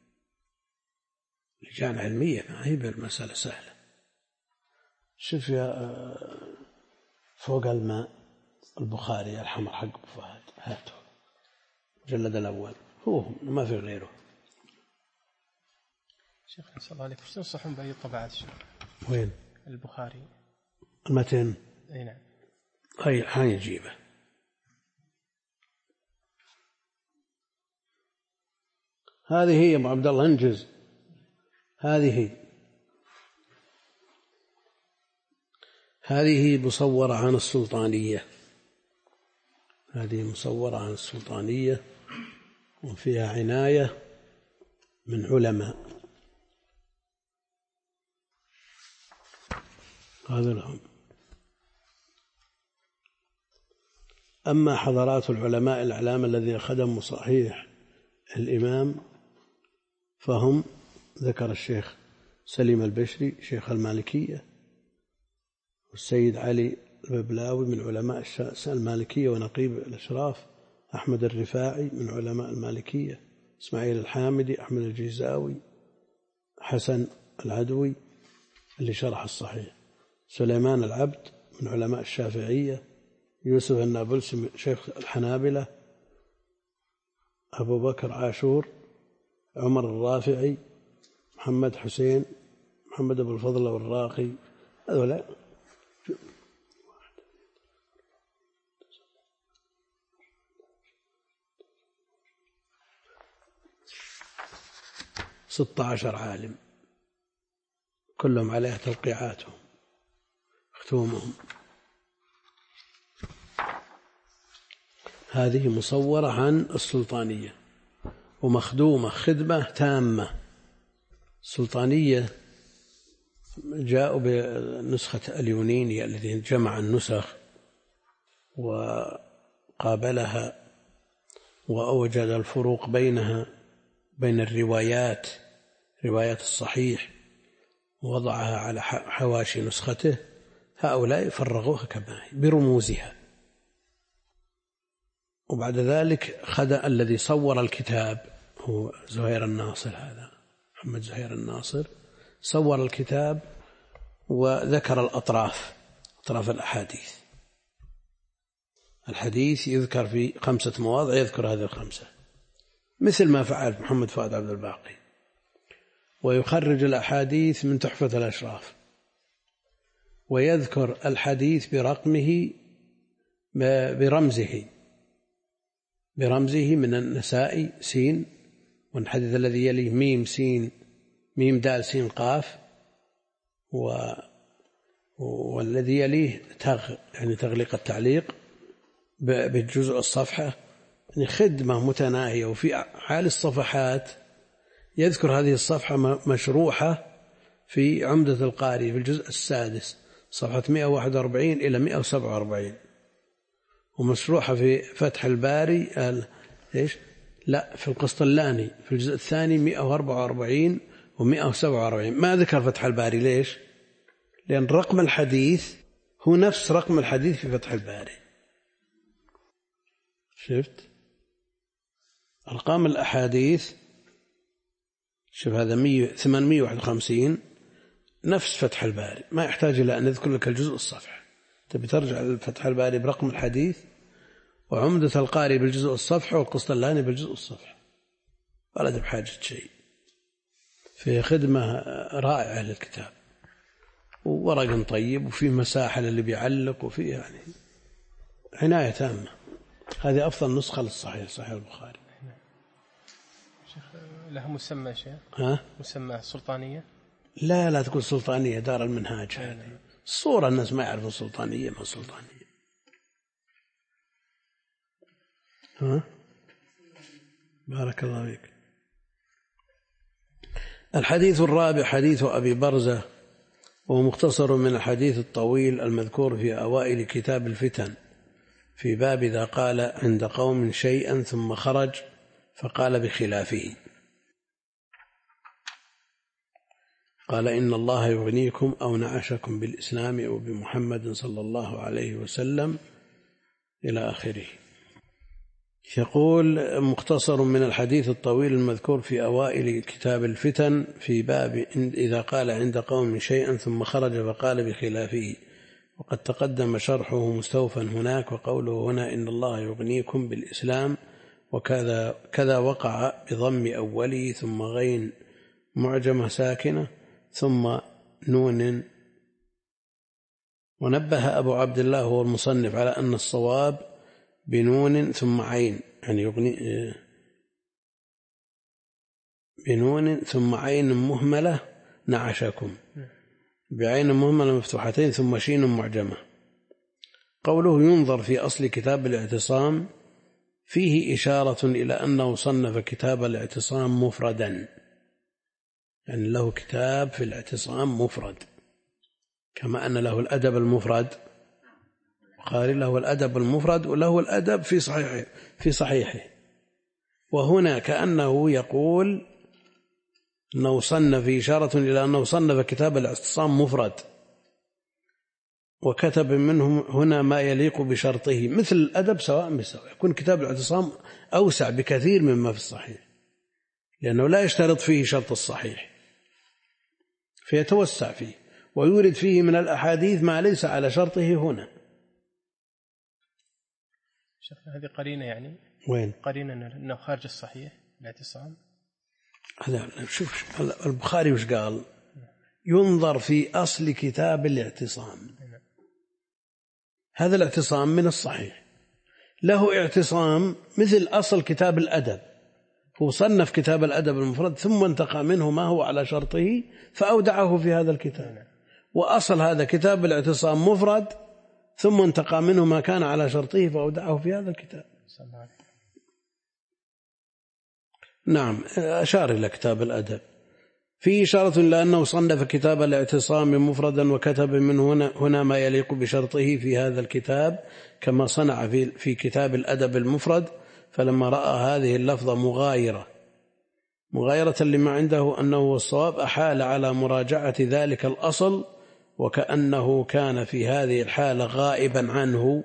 [SPEAKER 1] لجان علمية، ما هي بالمسألة سهلة. شوف يا فوق الماء البخاري الحمر حق أبو فهد، هاته المجلد الأول، هو ما في غيره.
[SPEAKER 2] شيخ صلى الله عليه وسلم تنصحون بأي طبعات شيخ؟
[SPEAKER 1] وين؟
[SPEAKER 2] البخاري
[SPEAKER 1] المتن.
[SPEAKER 2] اي نعم.
[SPEAKER 1] هاي حنجيبه. هذه هي يا ابو عبد الله، انجز. هذه هي هذه مصورة عن السلطانية، هذه مصورة عن السلطانية وفيها عناية من علماء. هذا لهم. أما حضرات العلماء الأعلام الذين خدموا صحيح الإمام فهم ذكر الشيخ سليم البشري شيخ المالكية، والسيد علي الببلاوي من علماء المالكية ونقيب الأشراف، أحمد الرفاعي من علماء المالكية، إسماعيل الحامدي، أحمد الجيزاوي، حسن العدوي اللي شرح الصحيح، سليمان العبد من علماء الشافعية، يوسف النابلسي شيخ الحنابلة، أبو بكر عاشور، عمر الرافعي، محمد حسين، محمد أبو الفضل والراقي. هذولا ستة عشر عالم كلهم عليها توقيعاتهم ختومهم. هذه مصورة عن السلطانية ومخدومة خدمة تامة. السلطانية جاءوا بنسخة اليونيني الذي جمع النسخ وقابلها وأوجد الفروق بينها بين الروايات، روايات الصحيح، ووضعها على حواشي نسخته. هؤلاء فرغوها كما هي برموزها. وبعد ذلك خدع الذي صور الكتاب هو زهير الناصر، هذا محمد زهير الناصر صور الكتاب وذكر الأطراف، أطراف الأحاديث. الحديث يذكر في خمسة مواضع، يذكر هذه الخمسة مثل ما فعل محمد فؤاد عبد الباقي. ويخرج الأحاديث من تحفة الأشراف، ويذكر الحديث برقمه برمزه برمزه من النسائي سين، والحديث الذي يليه ميم سين ميم دال سين قاف، و والذي يليه تغ يعني تغليق التعليق بالجزء الصفحة، يعني خدمة متناهية. وفي حال الصفحات يذكر هذه الصفحة مشروحة في عمدة القاري في الجزء السادس صفحة مئة وواحد وأربعين إلى مئة وسبعة وأربعين، ومشروحة في فتح الباري إيش لا في القسطلاني في الجزء الثاني مئة وأربعة وأربعين ومئة وسبعة وأربعين. ما ذكر فتح الباري ليش؟ لأن رقم الحديث هو نفس رقم الحديث في فتح الباري. شفت أرقام الأحاديث؟ شوف هذا ثمانمئة وواحد وخمسين نفس فتح الباري، ما يحتاج إلى أن نذكر لك الجزء الصفحة. تبي ترجع لفتح الباري برقم الحديث، وعمدة القاري بالجزء الصفحة، والقسطلاني بالجزء الصفحة، ولا بحاجة شيء. في خدمة رائعة للكتاب، وورق طيب، وفيه مساحة للي بيعلق، وفيه يعني عناية تامة. هذه أفضل نسخة للصحيح، صحيح البخاري.
[SPEAKER 2] شيخ لها مسمى شيخ؟
[SPEAKER 1] ها؟
[SPEAKER 2] مسمى سلطانية؟
[SPEAKER 1] لا لا تقول سلطانية، دار المنهاج هذه الصورة، الناس ما يعرفون سلطانية ما سلطانية. ها؟ بارك الله فيك. الحديث الرابع حديث أبي برزة، وهو مختصر من الحديث الطويل المذكور في أوائل كتاب الفتن في باب إذا قال عند قوم شيئا ثم خرج فقال بخلافه. قال إن الله يغنيكم أو نعشكم بالإسلام أو بمحمد صلى الله عليه وسلم إلى آخره. يقول مختصر من الحديث الطويل المذكور في أوائل كتاب الفتن في باب إذا قال عند قوم شيئا ثم خرج فقال بخلافه، وقد تقدم شرحه مستوفا هناك. وقوله هنا إن الله يغنيكم بالإسلام وكذا كذا وقع بضم أوله ثم غين معجمة ساكنة ثم نون ونبه أبو عبد الله هو المصنف على أن الصواب بنون ثم عين، يعني يغني بنون ثم عين مهملة نعشكم، بعين مهملة مفتوحتين ثم شين معجمة. قوله ينظر في أصل كتاب الاعتصام فيه إشارة إلى أنه صنف كتاب الاعتصام مفردا، يعني له كتاب في الاعتصام مفرد، كما أن له الأدب المفرد، البخاري له الأدب المفرد وله الأدب في صحيحه في صحيحه. وهنا كأنه يقول أنه صنف إشارة إلى أنه صنف كتاب الاعتصام مفرد، وكتب منهم هنا ما يليق بشرطه، مثل الأدب سواء بسواء، يكون كتاب الاعتصام أوسع بكثير مما في الصحيح، لأنه لا يشترط فيه شرط الصحيح فيتوسع فيه، ويورد فيه من الأحاديث ما ليس على شرطه هنا.
[SPEAKER 2] شيخنا هذه قرينة، يعني
[SPEAKER 1] وين
[SPEAKER 2] قرينة أنه خارج الصحيح الاعتصام؟
[SPEAKER 1] هذا شوف البخاري وش قال؟ ينظر في أصل كتاب الاعتصام، هذا الاعتصام من الصحيح، له اعتصام مثل أصل كتاب الأدب، هو صنف كتاب الأدب المفرد ثم انتقى منه ما هو على شرطه فأودعه في هذا الكتاب، وأصل هذا كتاب الاعتصام مفرد ثم انتقى منه ما كان على شرطه فأودعه في هذا الكتاب. نعم، أشار إلى كتاب الأدب في إشارة إلى أنه صنف كتاب الاعتصام مفردا وكتب من هنا, هنا ما يليق بشرطه في هذا الكتاب، كما صنع في, في كتاب الأدب المفرد. فلما رأى هذه اللفظة مغايرة مغايرة لما عنده أنه الصواب، أحال على مراجعة ذلك الأصل، وكأنه كان في هذه الحالة غائبا عنه،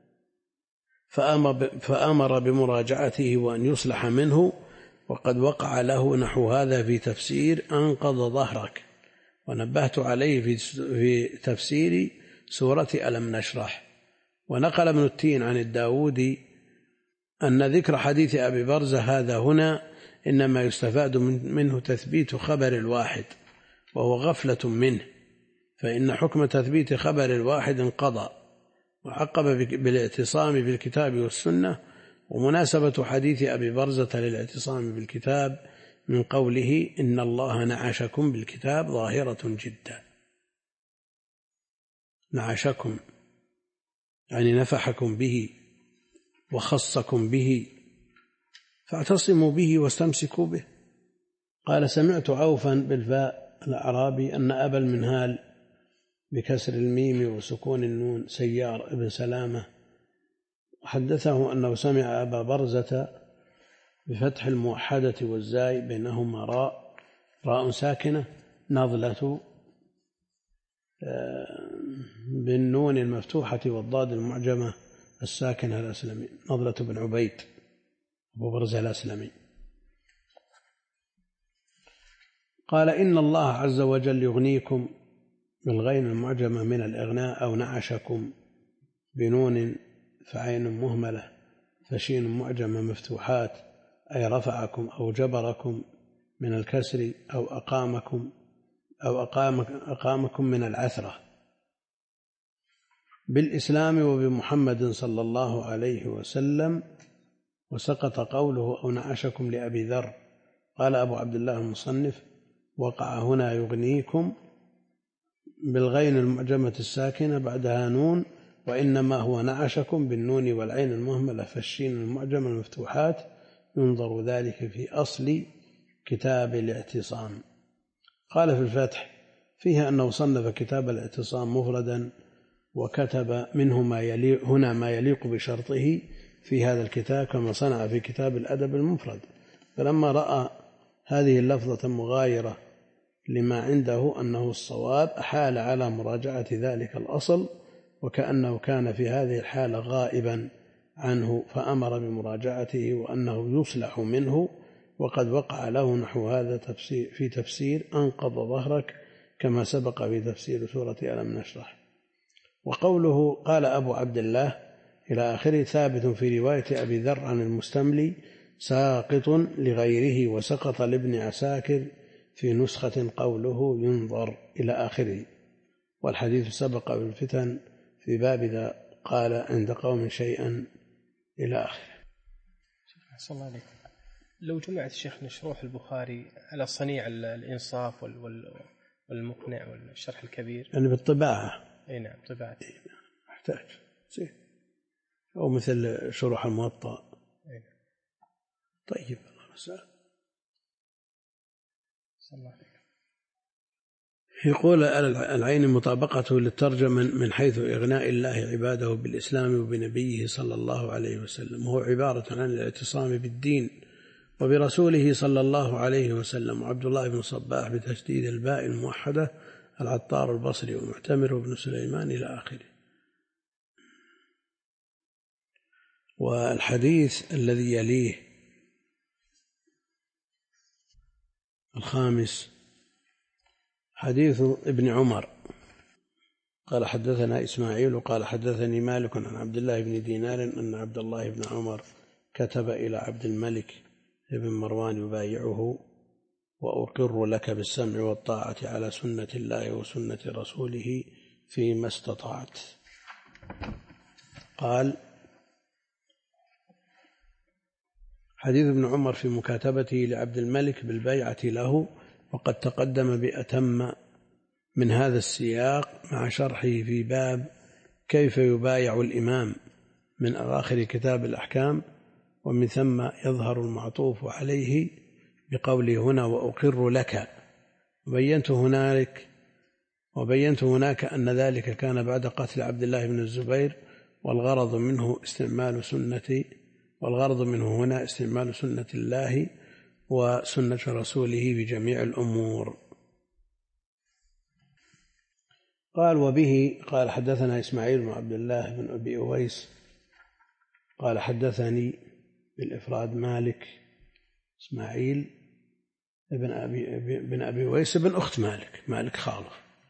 [SPEAKER 1] فأمر بمراجعته وأن يصلح منه. وقد وقع له نحو هذا في تفسير أنقض ظهرك، ونبهت عليه في تفسير سورة ألم نشرح. ونقل ابن التين عن الداودي أن ذكر حديث أبي برزة هذا هنا إنما يستفاد منه تثبيت خبر الواحد، وهو غفلة منه، فإن حكم تثبيت خبر الواحد انقضى. وعقب بالاعتصام بالكتاب والسنة. ومناسبة حديث أبي برزة للاعتصام بالكتاب من قوله إن الله نعشكم بالكتاب ظاهرة جدا. نعشكم يعني نفحكم به وخصكم به، فاعتصموا به واستمسكوا به. قال سمعت عوفا بالفاء الأعرابي أن أبا المنهال بكسر الميم وسكون النون سيار ابن سلامة حدثه أنه سمع أبا برزة بفتح الموحدة والزاي بينهما راء راء ساكنة نضلة بالنون المفتوحة والضاد المعجمة الساكنة الأسلمي، نضلة بن عبيد أبو برزة الأسلمي. قال إن الله عز وجل يغنيكم بالغين المعجمة من الإغناء، أو نعشكم بنون فعين مهملة فشين معجمة مفتوحات، أي رفعكم أو جبركم من الكسر، أو أقامكم أو أقامكم من العثرة بالإسلام وبمحمد صلى الله عليه وسلم. وسقط قوله أو نعشكم لأبي ذر. قال أبو عبد الله المصنف وقع هنا يغنيكم بالغين المعجمة الساكنة بعدها نون، وإنما هو نعشكم بالنون والعين المهملة فالشين المعجمة المفتوحات، ينظر ذلك في أصل كتاب الاعتصام. قال في الفتح فيها أنه صنف كتاب الاعتصام مفردا وكتب منه ما يليق هنا ما يليق بشرطه في هذا الكتاب، كما صنع في كتاب الأدب المفرد. فلما رأى هذه اللفظة مغايرة لما عنده أنه الصواب، أحال على مراجعة ذلك الأصل، وكأنه كان في هذه الحالة غائبا عنه، فأمر بمراجعته وأنه يصلح منه. وقد وقع له نحو هذا تفسير في تفسير أنقض ظهرك، كما سبق في تفسير سورة ألم نشرح. وقوله قال أبو عبد الله إلى آخره ثابت في رواية أبي ذر عن المستملي، ساقط لغيره، وسقط لابن عساكر في نسخة قوله ينظر إلى آخره. والحديث سبق بالفتن في باب إذا قال عند قوم شيئا إلى آخره.
[SPEAKER 2] صلى الله عليه. لو جمعت شيخنا شروح البخاري على صنيع الإنصاف والمقنع والشرح الكبير
[SPEAKER 1] يعني بالطباعة.
[SPEAKER 2] أي نعم طباعة.
[SPEAKER 1] محتاج زين. أو مثل شروح الموطأ. طيب الله مساء.
[SPEAKER 2] صلى الله عليه.
[SPEAKER 1] يقول العين مطابقته للترجمة من حيث إغناء الله عباده بالإسلام وبنبيه صلى الله عليه وسلم، وهو عبارة عن الاعتصام بالدين وبرسوله صلى الله عليه وسلم. وعبد الله بن صباح بتشديد الباء الموحدة، العطار البصري ومعتمر بن سليمان إلى آخره. والحديث الذي يليه الخامس حديث ابن عمر قال حدثنا إسماعيل قال حدثني مالك عن عبد الله بن دينار أن عبد الله بن عمر كتب إلى عبد الملك بن مروان يبايعه: وأقر لك بالسمع والطاعة على سنة الله وسنة رسوله فيما استطعت. قال حديث ابن عمر في مكاتبته لعبد الملك بالبيعة له، وقد تقدم بأتم من هذا السياق مع شرحه في باب كيف يبايع الإمام من أواخر كتاب الأحكام، ومن ثم يظهر المعطوف عليه بقوله هنا وأقر لك. وبينت هنالك وبينت هناك أن ذلك كان بعد قتل عبد الله بن الزبير، والغرض منه استعمال سنة والغرض منه هنا استعمال سنة الله وسنة رسوله بجميع الأمور. قال وبه قال حدثنا إسماعيل بن عبد الله بن أبي أويس قال حدثني بالإفراد مالك إسماعيل بن أبي بن أبي أويس بن أخت مالك مالك خاله.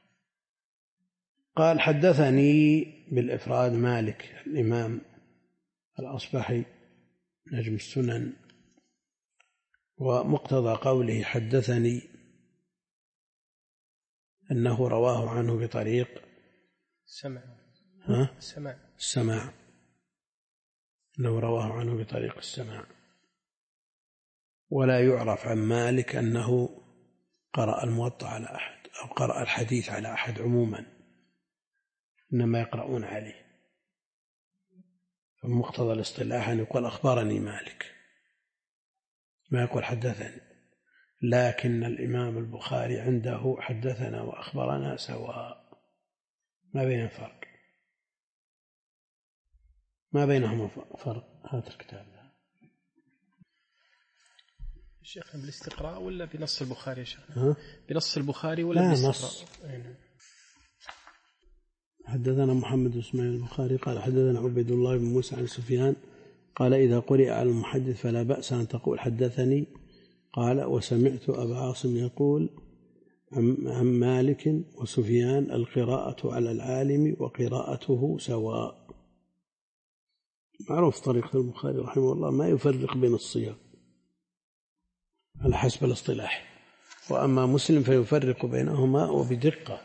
[SPEAKER 1] قال حدثني بالإفراد مالك الإمام الأصبحي نجم السنن، ومقتضى قوله حدثني أنه رواه عنه بطريق
[SPEAKER 2] سمع
[SPEAKER 1] ها؟
[SPEAKER 2] سمع
[SPEAKER 1] السماع، أنه رواه عنه بطريق السماع. ولا يعرف عن مالك أنه قرأ الموطأ على أحد أو قرأ الحديث على أحد عموما، إنما يقرؤون عليه. فمقتضى الاصطلاح أن يقول أخبرني مالك، ما يقول حدثني. لكن الإمام البخاري عنده حدثنا وأخبرنا سواء، ما بين فرق، ما بينهما فرق. هذا الكتاب
[SPEAKER 2] شيخنا بالاستقراء ولا بنص البخاري يا شيخنا؟
[SPEAKER 1] ها؟
[SPEAKER 2] بنص البخاري ولا
[SPEAKER 1] لا
[SPEAKER 2] بالاستقراء؟
[SPEAKER 1] نص. حدثنا محمد بن اسماعيل البخاري قال حدثنا عبيد الله بن موسى عن سفيان قال إذا قرئ على المحدث فلا بأس أن تقول حدثني. قال وسمعت أبا عاصم يقول عن مالك وسفيان القراءة على العالم وقراءته سواء. معروف طريقة البخاري رحمه الله ما يفرق بين الصيغ على حسب الاصطلاح، وأما مسلم فيفرق بينهما وبدقة.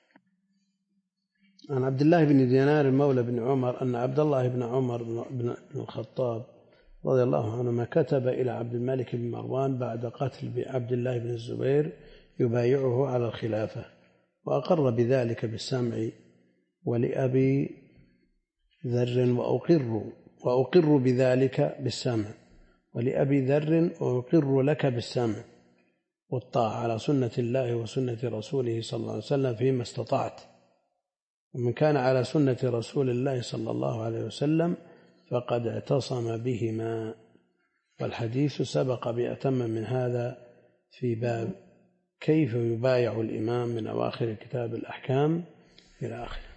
[SPEAKER 1] عن عبد الله بن دينار المولى بن عمر أن عبد الله بن عمر بن الخطاب رضي الله عنهما كتب إلى عبد الملك بن مروان بعد قتل عبد الله بن الزبير يبايعه على الخلافة، وأقر بذلك بالسمع ولأبي ذر وأقر وأقر بذلك بالسمع ولأبي ذر وأقر لك بالسمع والطاعة على سنة الله وسنة رسوله صلى الله عليه وسلم فيما استطعت. ومن كان على سنة رسول الله صلى الله عليه وسلم فقد اعتصم بهما. والحديث سبق بأتم من هذا في باب كيف يبايع الإمام من أواخر كتاب الأحكام إلى آخره.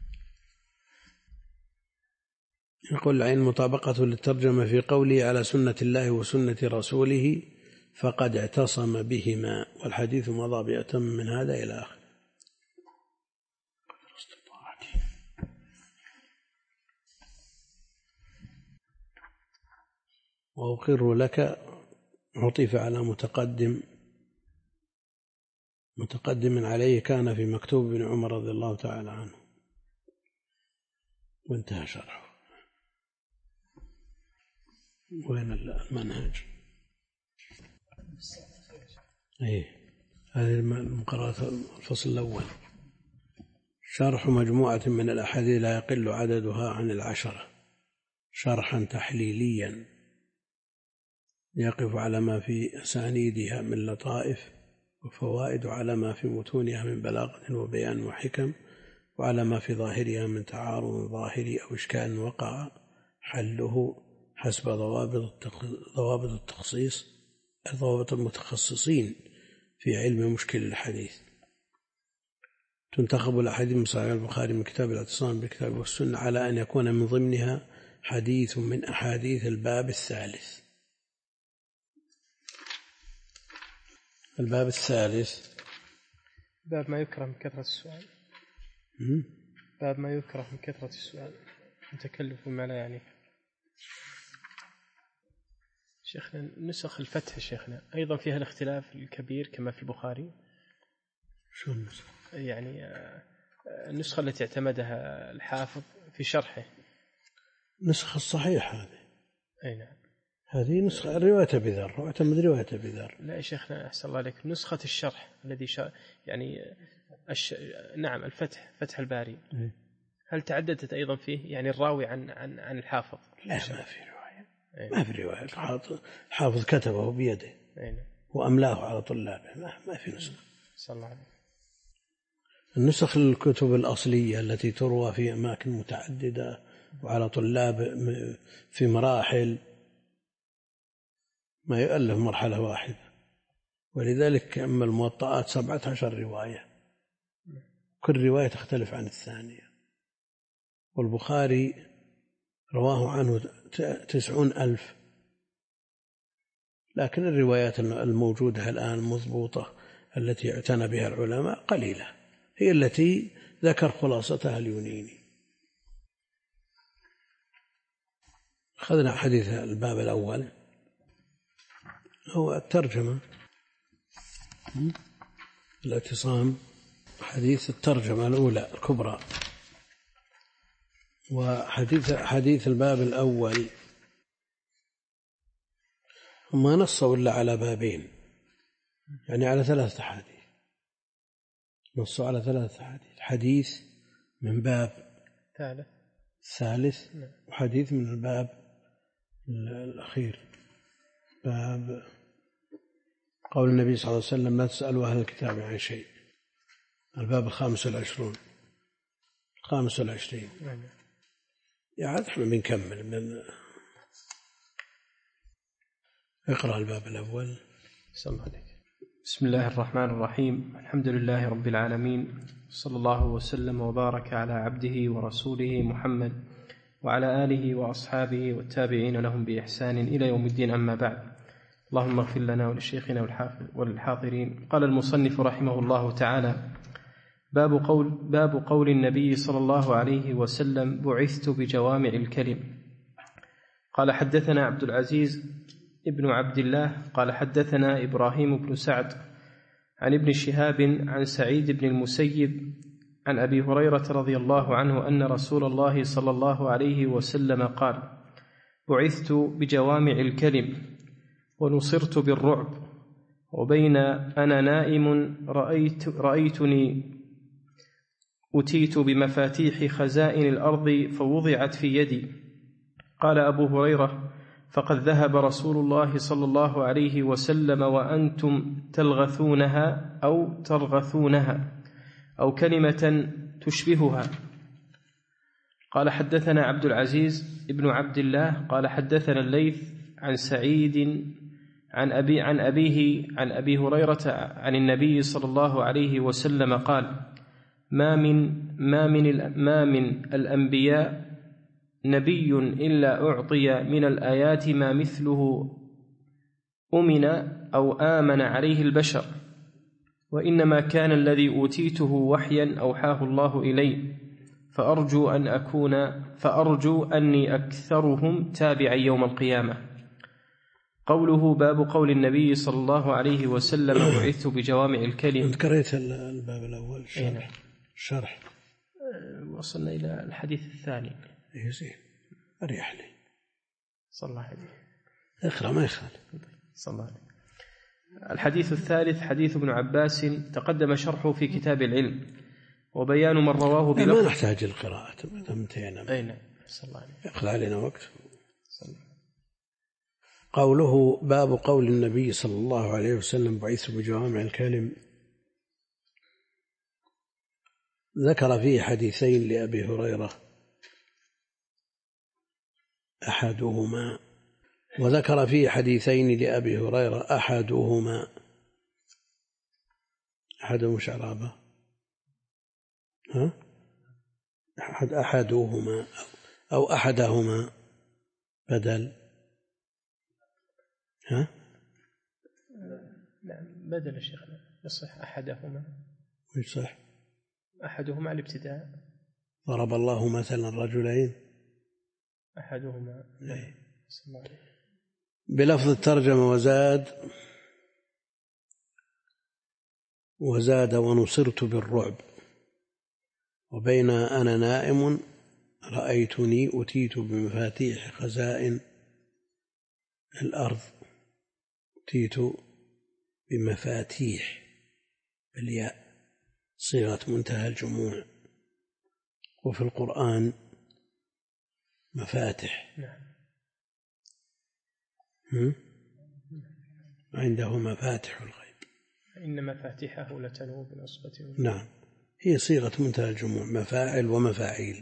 [SPEAKER 1] يقول العين مطابقة للترجمة في قوله على سنة الله وسنة رسوله فقد اعتصم بهما، والحديث مضى بأتم من هذا إلى آخره. وأقر لك عطف على متقدم متقدم عليه كان في مكتوب ابن عمر رضي الله تعالى عنه، وانتهى شرحه. وين المنهج؟ ايه هذه المقررات الفصل الأول. شرح مجموعة من الأحاديث لا يقل عددها عن العشرة شرحا تحليليا يقف على ما في أسانيدها من لطائف وفوائد، وعلى ما في متونها من بلاغة وبيان وحكم، وعلى ما في ظاهرها من تعارض ظاهري أو إشكال وقع حله حسب ضوابط التخصيص ضوابط المتخصصين في علم مشكل الحديث. تنتخب الأحاديث من صحيح البخاري من كتاب الاعتصام بالكتاب والسنة على أن يكون من ضمنها حديث من أحاديث الباب الثالث. الباب الثالث
[SPEAKER 2] باب ما يكره من كثرة السؤال. باب ما يكره من كثرة السؤال، نتكلف ما لا يعني. شيخنا نسخ الفتح شيخنا أيضا فيها الاختلاف الكبير كما في البخاري.
[SPEAKER 1] شو النسخ؟
[SPEAKER 2] يعني النسخة التي اعتمدها الحافظ في شرحه.
[SPEAKER 1] نسخ الصحيح هذه.
[SPEAKER 2] أي نعم.
[SPEAKER 1] هذه نسخة رواية أبي ذر، واعتمد رواية أبي ذر.
[SPEAKER 2] لا يا شيخنا أحسن الله عليك، نسخة الشرح الذي شا... يعني الش... نعم الفتح فتح الباري.
[SPEAKER 1] إيه؟
[SPEAKER 2] هل تعددت أيضا فيه يعني الراوي عن عن عن الحافظ؟
[SPEAKER 1] لا ما في رواية.
[SPEAKER 2] أي.
[SPEAKER 1] ما في رواية. الحافظ كتبه بيده.
[SPEAKER 2] أي نعم.
[SPEAKER 1] وأملاه على طلابه. ما, ما في نسخة.
[SPEAKER 2] صلى الله عليه.
[SPEAKER 1] النسخ الكتب الأصلية التي تروى في أماكن متعددة وعلى طلاب في مراحل، ما يؤلف مرحلة واحدة، ولذلك أما الموطئات سبعة عشر رواية، كل رواية تختلف عن الثانية. والبخاري رواه عنه تسعون ألف، لكن الروايات الموجودة الآن مضبوطة التي اعتنى بها العلماء قليلة، هي التي ذكر خلاصتها اليونيني. أخذنا حديث الباب الأول هو الترجمة، الاعتصام، حديث الترجمة الأولى الكبرى. وحديث حديث الباب الأول ما نصوا إلا على بابين، يعني على ثلاثة حديث، نصوا على ثلاثة حديث، حديث من باب
[SPEAKER 2] ثالث
[SPEAKER 1] ثالث وحديث من الباب الأخير، باب قول النبي صلى الله عليه وسلم لا تسألوا أهل الكتاب عن شيء، الباب الخامس والعشرون الخامس والعشرين. يعني احنا بنكمل من اقرأ الباب الأول.
[SPEAKER 2] صلى الله عليك. بسم الله الرحمن الرحيم، الحمد لله رب العالمين، صلى الله وسلم وبارك على عبده ورسوله محمد وعلى آله وأصحابه والتابعين لهم بإحسان إلى يوم الدين، أما بعد. اللهم اغفر لنا ولشيخنا والحاضرين. قال المصنف رحمه الله تعالى: باب قول, باب قول النبي صلى الله عليه وسلم بعثت بجوامع الكلم. قال حدثنا عبد العزيز ابن عبد الله قال حدثنا إبراهيم بن سعد عن ابن شهاب عن سعيد بن المسيب عن أبي هريرة رضي الله عنه أن رسول الله صلى الله عليه وسلم قال: بعثت بجوامع الكلم ونصرت بالرعب، وبين أنا نائم رأيت رأيتني أتيت بمفاتيح خزائن الأرض فوضعت في يدي. قال أبو هريرة: فقد ذهب رسول الله صلى الله عليه وسلم وأنتم تلغثونها أو ترغثونها أو كلمة تشبهها. قال حدثنا عبد العزيز ابن عبد الله قال حدثنا الليث عن سعيد عن أبي عن أبيه عن أبي هريرة عن النبي صلى الله عليه وسلم قال: ما من ما من ما من الأنبياء نبي إلا أعطي من الآيات ما مثله أمن أو آمن عليه البشر، وإنما كان الذي أوتيته وحيا أوحاه الله إلي، فأرجو أن أكون فأرجو أني أكثرهم تابعا يوم القيامة. قوله باب قول النبي صلى الله عليه وسلم بعثت بجوامع الكلم.
[SPEAKER 1] أنت قريت الباب الأول الشرح, الشرح.
[SPEAKER 2] وصلنا إلى الحديث الثاني.
[SPEAKER 1] إيه زين أريح لي.
[SPEAKER 2] صلى الله عليه.
[SPEAKER 1] اقرأ ما يخالف.
[SPEAKER 2] صلى الله عليه. الحديث الثالث حديث ابن عباس تقدم شرحه في كتاب العلم وبيان من رواه بلفظ.
[SPEAKER 1] ما نحتاج القراءة انتهينا.
[SPEAKER 2] أي نعم. صلى الله عليه.
[SPEAKER 1] يقرأ علينا وقت. قوله باب قول النبي صلى الله عليه وسلم بعثت بجوامع الكلم، ذكر فيه حديثين لأبي هريرة أحدهما وذكر فيه حديثين لأبي هريرة أحدهما أحدهم شعرابة ها أحد أحدهما أو أحدهما بدل ها
[SPEAKER 2] نعم بدل شيخنا يصح أحدهما
[SPEAKER 1] يصح
[SPEAKER 2] أحدهما الابتداء.
[SPEAKER 1] ضرب الله مثلا رجلين
[SPEAKER 2] أحدهما
[SPEAKER 1] بلفظ الترجمة وزاد وزاد ونصرت بالرعب وبين أنا نائم رأيتني أتيت بمفاتيح خزائن الأرض أتيت بمفاتيح بالياء صيغة منتهى الجموع، وفي القرآن مفاتح عنده مفاتح الغيب
[SPEAKER 2] إن مفاتيحه لتنوء بالعصبة.
[SPEAKER 1] نعم هي صيغة منتهى الجموع مفاعل ومفاعيل.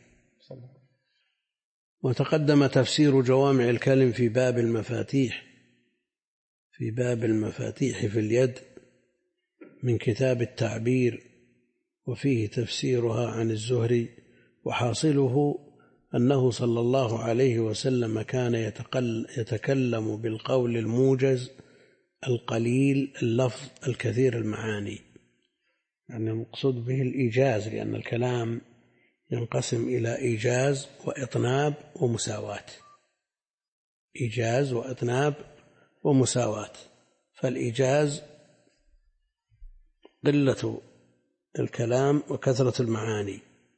[SPEAKER 1] وتقدم تفسير جوامع الكلم في باب المفاتيح في باب المفاتيح في اليد من كتاب التعبير، وفيه تفسيرها عن الزهري، وحاصله أنه صلى الله عليه وسلم كان يتكلم بالقول الموجز القليل اللفظ الكثير المعاني، يعني المقصود به الإيجاز، لأن الكلام ينقسم إلى إيجاز وإطناب ومساواة، إيجاز وإطناب ومساواة. فالإيجاز قلة الكلام وكثرة المعاني،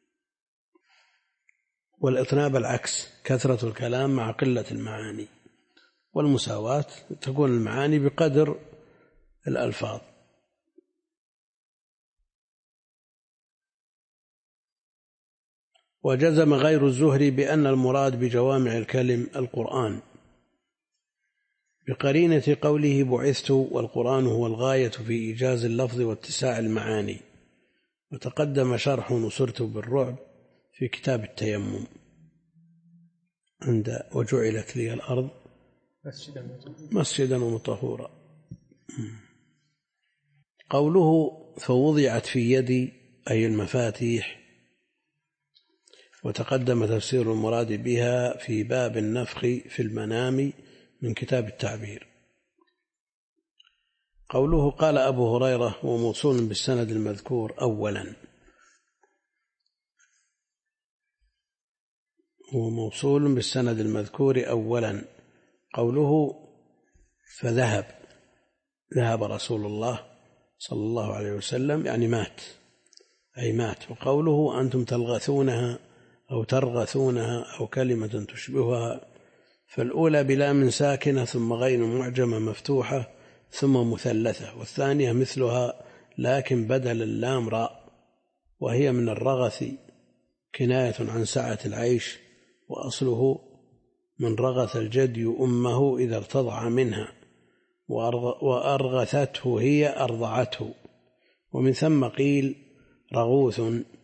[SPEAKER 1] والإطناب العكس كثرة الكلام مع قلة المعاني، والمساواة تكون المعاني بقدر الألفاظ. وجزم غير الزهري بأن المراد بجوامع الكلم القرآن بقرينة قوله بعثت، والقرآن هو الغاية في إيجاز اللفظ واتساع المعاني. وتقدم شرح نصرت بالرعب في كتاب التيمم عند وجعلت لي الأرض مسجدا ومطهورا. قوله فوضعت في يدي أي المفاتيح، وتقدم تفسير المراد بها في باب النفخ في المنام من كتاب التعبير. قوله قال أبو هريرة وموصول بالسند المذكور أولا، وموصول بالسند المذكور أولا. قوله فذهب ذهب رسول الله صلى الله عليه وسلم يعني مات أي مات. وقوله أنتم تلغثونها أو ترغثونها أو كلمة تشبهها، فالأولى بلام ساكنة ثم غين معجمة مفتوحة ثم مثلثة، والثانية مثلها لكن بدل اللام راء، وهي من الرغث كناية عن سعة العيش، وأصله من رغث الجدي أمه إذا ارتضع منها، وأرغثته هي أرضعته، ومن ثم قيل رغوث.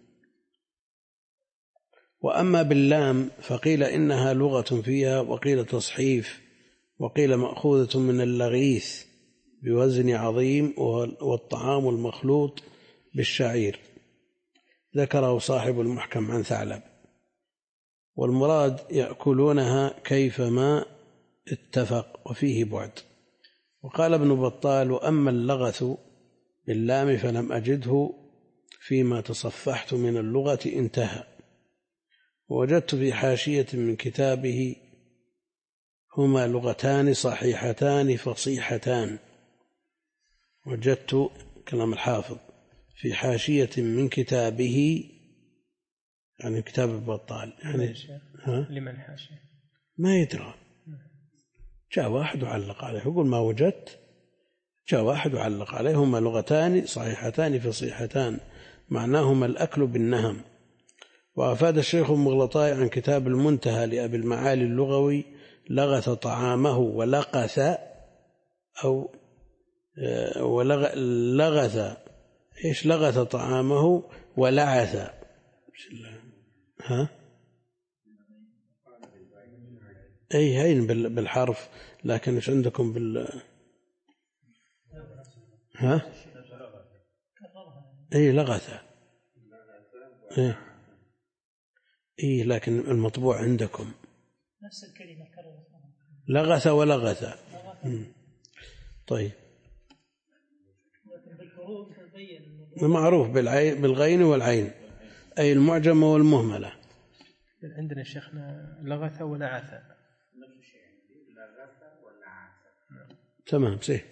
[SPEAKER 1] وأما باللام فقيل إنها لغة فيها، وقيل تصحيف، وقيل مأخوذة من اللغيث بوزن عظيم، والطعام المخلوط بالشعير، ذكره صاحب المحكم عن ثعلب. والمراد يأكلونها كيفما اتفق وفيه بعد. وقال ابن بطال وأما اللغث باللام فلم أجده فيما تصفحت من اللغة انتهى. ووجدت في حاشية من كتابه هما لغتان صحيحتان فصيحتان. وجدت كلام الحافظ في حاشية من كتابه، يعني كتاب البطال، يعني
[SPEAKER 2] ها؟ لمن حاشية
[SPEAKER 1] ما يدرى، جاء واحد وعلق عليه، يقول ما وجدت، جاء واحد وعلق عليه هما لغتان صحيحتان فصيحتان معناهما الأكل بالنهم. وأفاد الشيخ المغلطاي عن كتاب المنتهى لأبي المعالي اللغوي لغث طعامه ولقث أو ولغ لغث إيش لغث طعامه ولعث. ها أي هين بالحرف، لكن إيش عندكم بال ها أي لغث إيه إيه لكن المطبوع عندكم
[SPEAKER 3] نفس الكلمة
[SPEAKER 1] لغث ولغث. طيب معروف بالغين والعين، أي المعجمة والمهملة.
[SPEAKER 2] عندنا شيخنا لغث ولعث.
[SPEAKER 1] تمام سيه.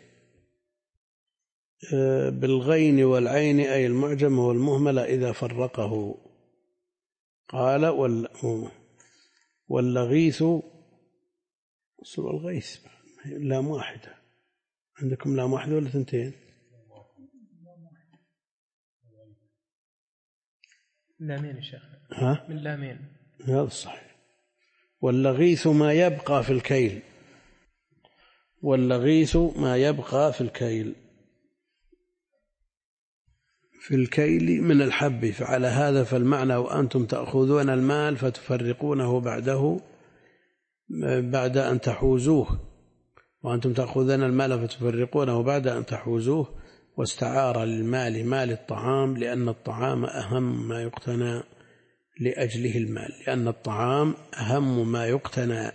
[SPEAKER 1] بالغين والعين أي المعجمة والمهملة إذا فرقه. قال واللغيث سوى الغيث لام واحدة. عندكم لام واحدة ولا ثنتين؟
[SPEAKER 2] لامين يا شيخ.
[SPEAKER 1] ها؟
[SPEAKER 2] من لامين.
[SPEAKER 1] هذا صحيح. واللغيث ما يبقى في الكيل. واللغيث ما يبقى في الكيل في الكيل من الحب. فعلى هذا فالمعنى وأنتم تأخذون المال فتفرقونه بعده بعد أن تحوزوه، وأنتم تأخذون المال فتفرقونه بعد أن تحوزوه. واستعار للمال مال الطعام لأن الطعام أهم ما يقتنى لأجله المال، لأن الطعام أهم ما يقتنى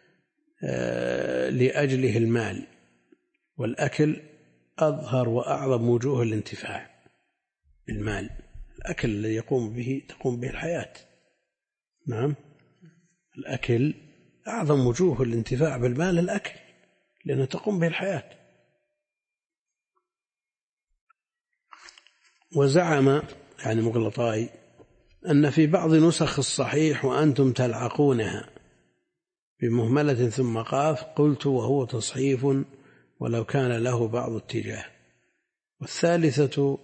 [SPEAKER 1] لأجله المال، والأكل أظهر وأعظم وجوه الانتفاع بالمال. الأكل الذي يقوم به تقوم به الحياة. نعم الأكل أعظم وجوه الانتفاع بالمال الأكل، لأنه تقوم به الحياة. وزعم يعني مغلطاي أن في بعض نسخ الصحيح وأنتم تلعقونها بمهملة ثم قاف، قلت وهو تصحيف ولو كان له بعض اتجاه. والثالثة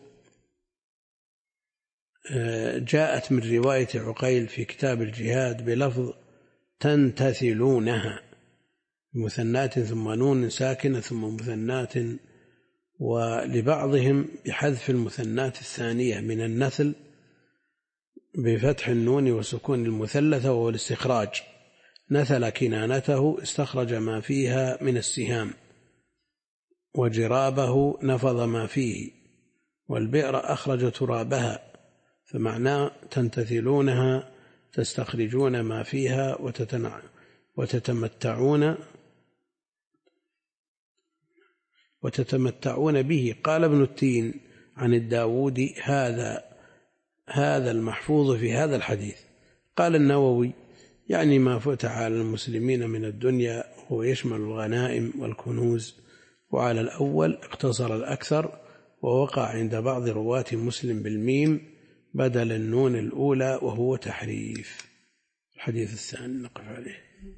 [SPEAKER 1] جاءت من رواية عقيل في كتاب الجهاد بلفظ تنتثلونها مثنات ثم نون ساكنة ثم مثنات، ولبعضهم بحذف المثنات الثانية من النثل بفتح النون وسكون المثلثة وهو الاستخراج. نثل كنانته استخرج ما فيها من السهام، وجرابه نفض ما فيه، والبئر أخرج ترابها. فمعناه تنتثلونها تستخرجون ما فيها وتتمتعون وتتمتعون به. قال ابن التين عن الداودي هذا هذا المحفوظ في هذا الحديث. قال النووي يعني ما فتح على المسلمين من الدنيا هو يشمل الغنائم والكنوز، وعلى الأول اقتصر الأكثر، ووقع عند بعض رواة مسلم بالميم بدل النون الأولى وهو تحريف. الحديث الثاني نقف عليه.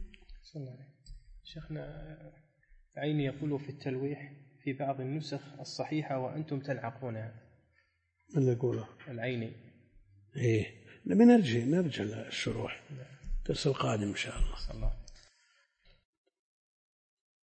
[SPEAKER 2] شيخنا عيني يقول في التلويح في بعض النسخ الصحيحة وأنتم تلعقونها.
[SPEAKER 1] من اللي يقوله؟
[SPEAKER 2] العيني.
[SPEAKER 1] إيه نبي نرجع نرجع للشروح الدرس القادم إن شاء الله.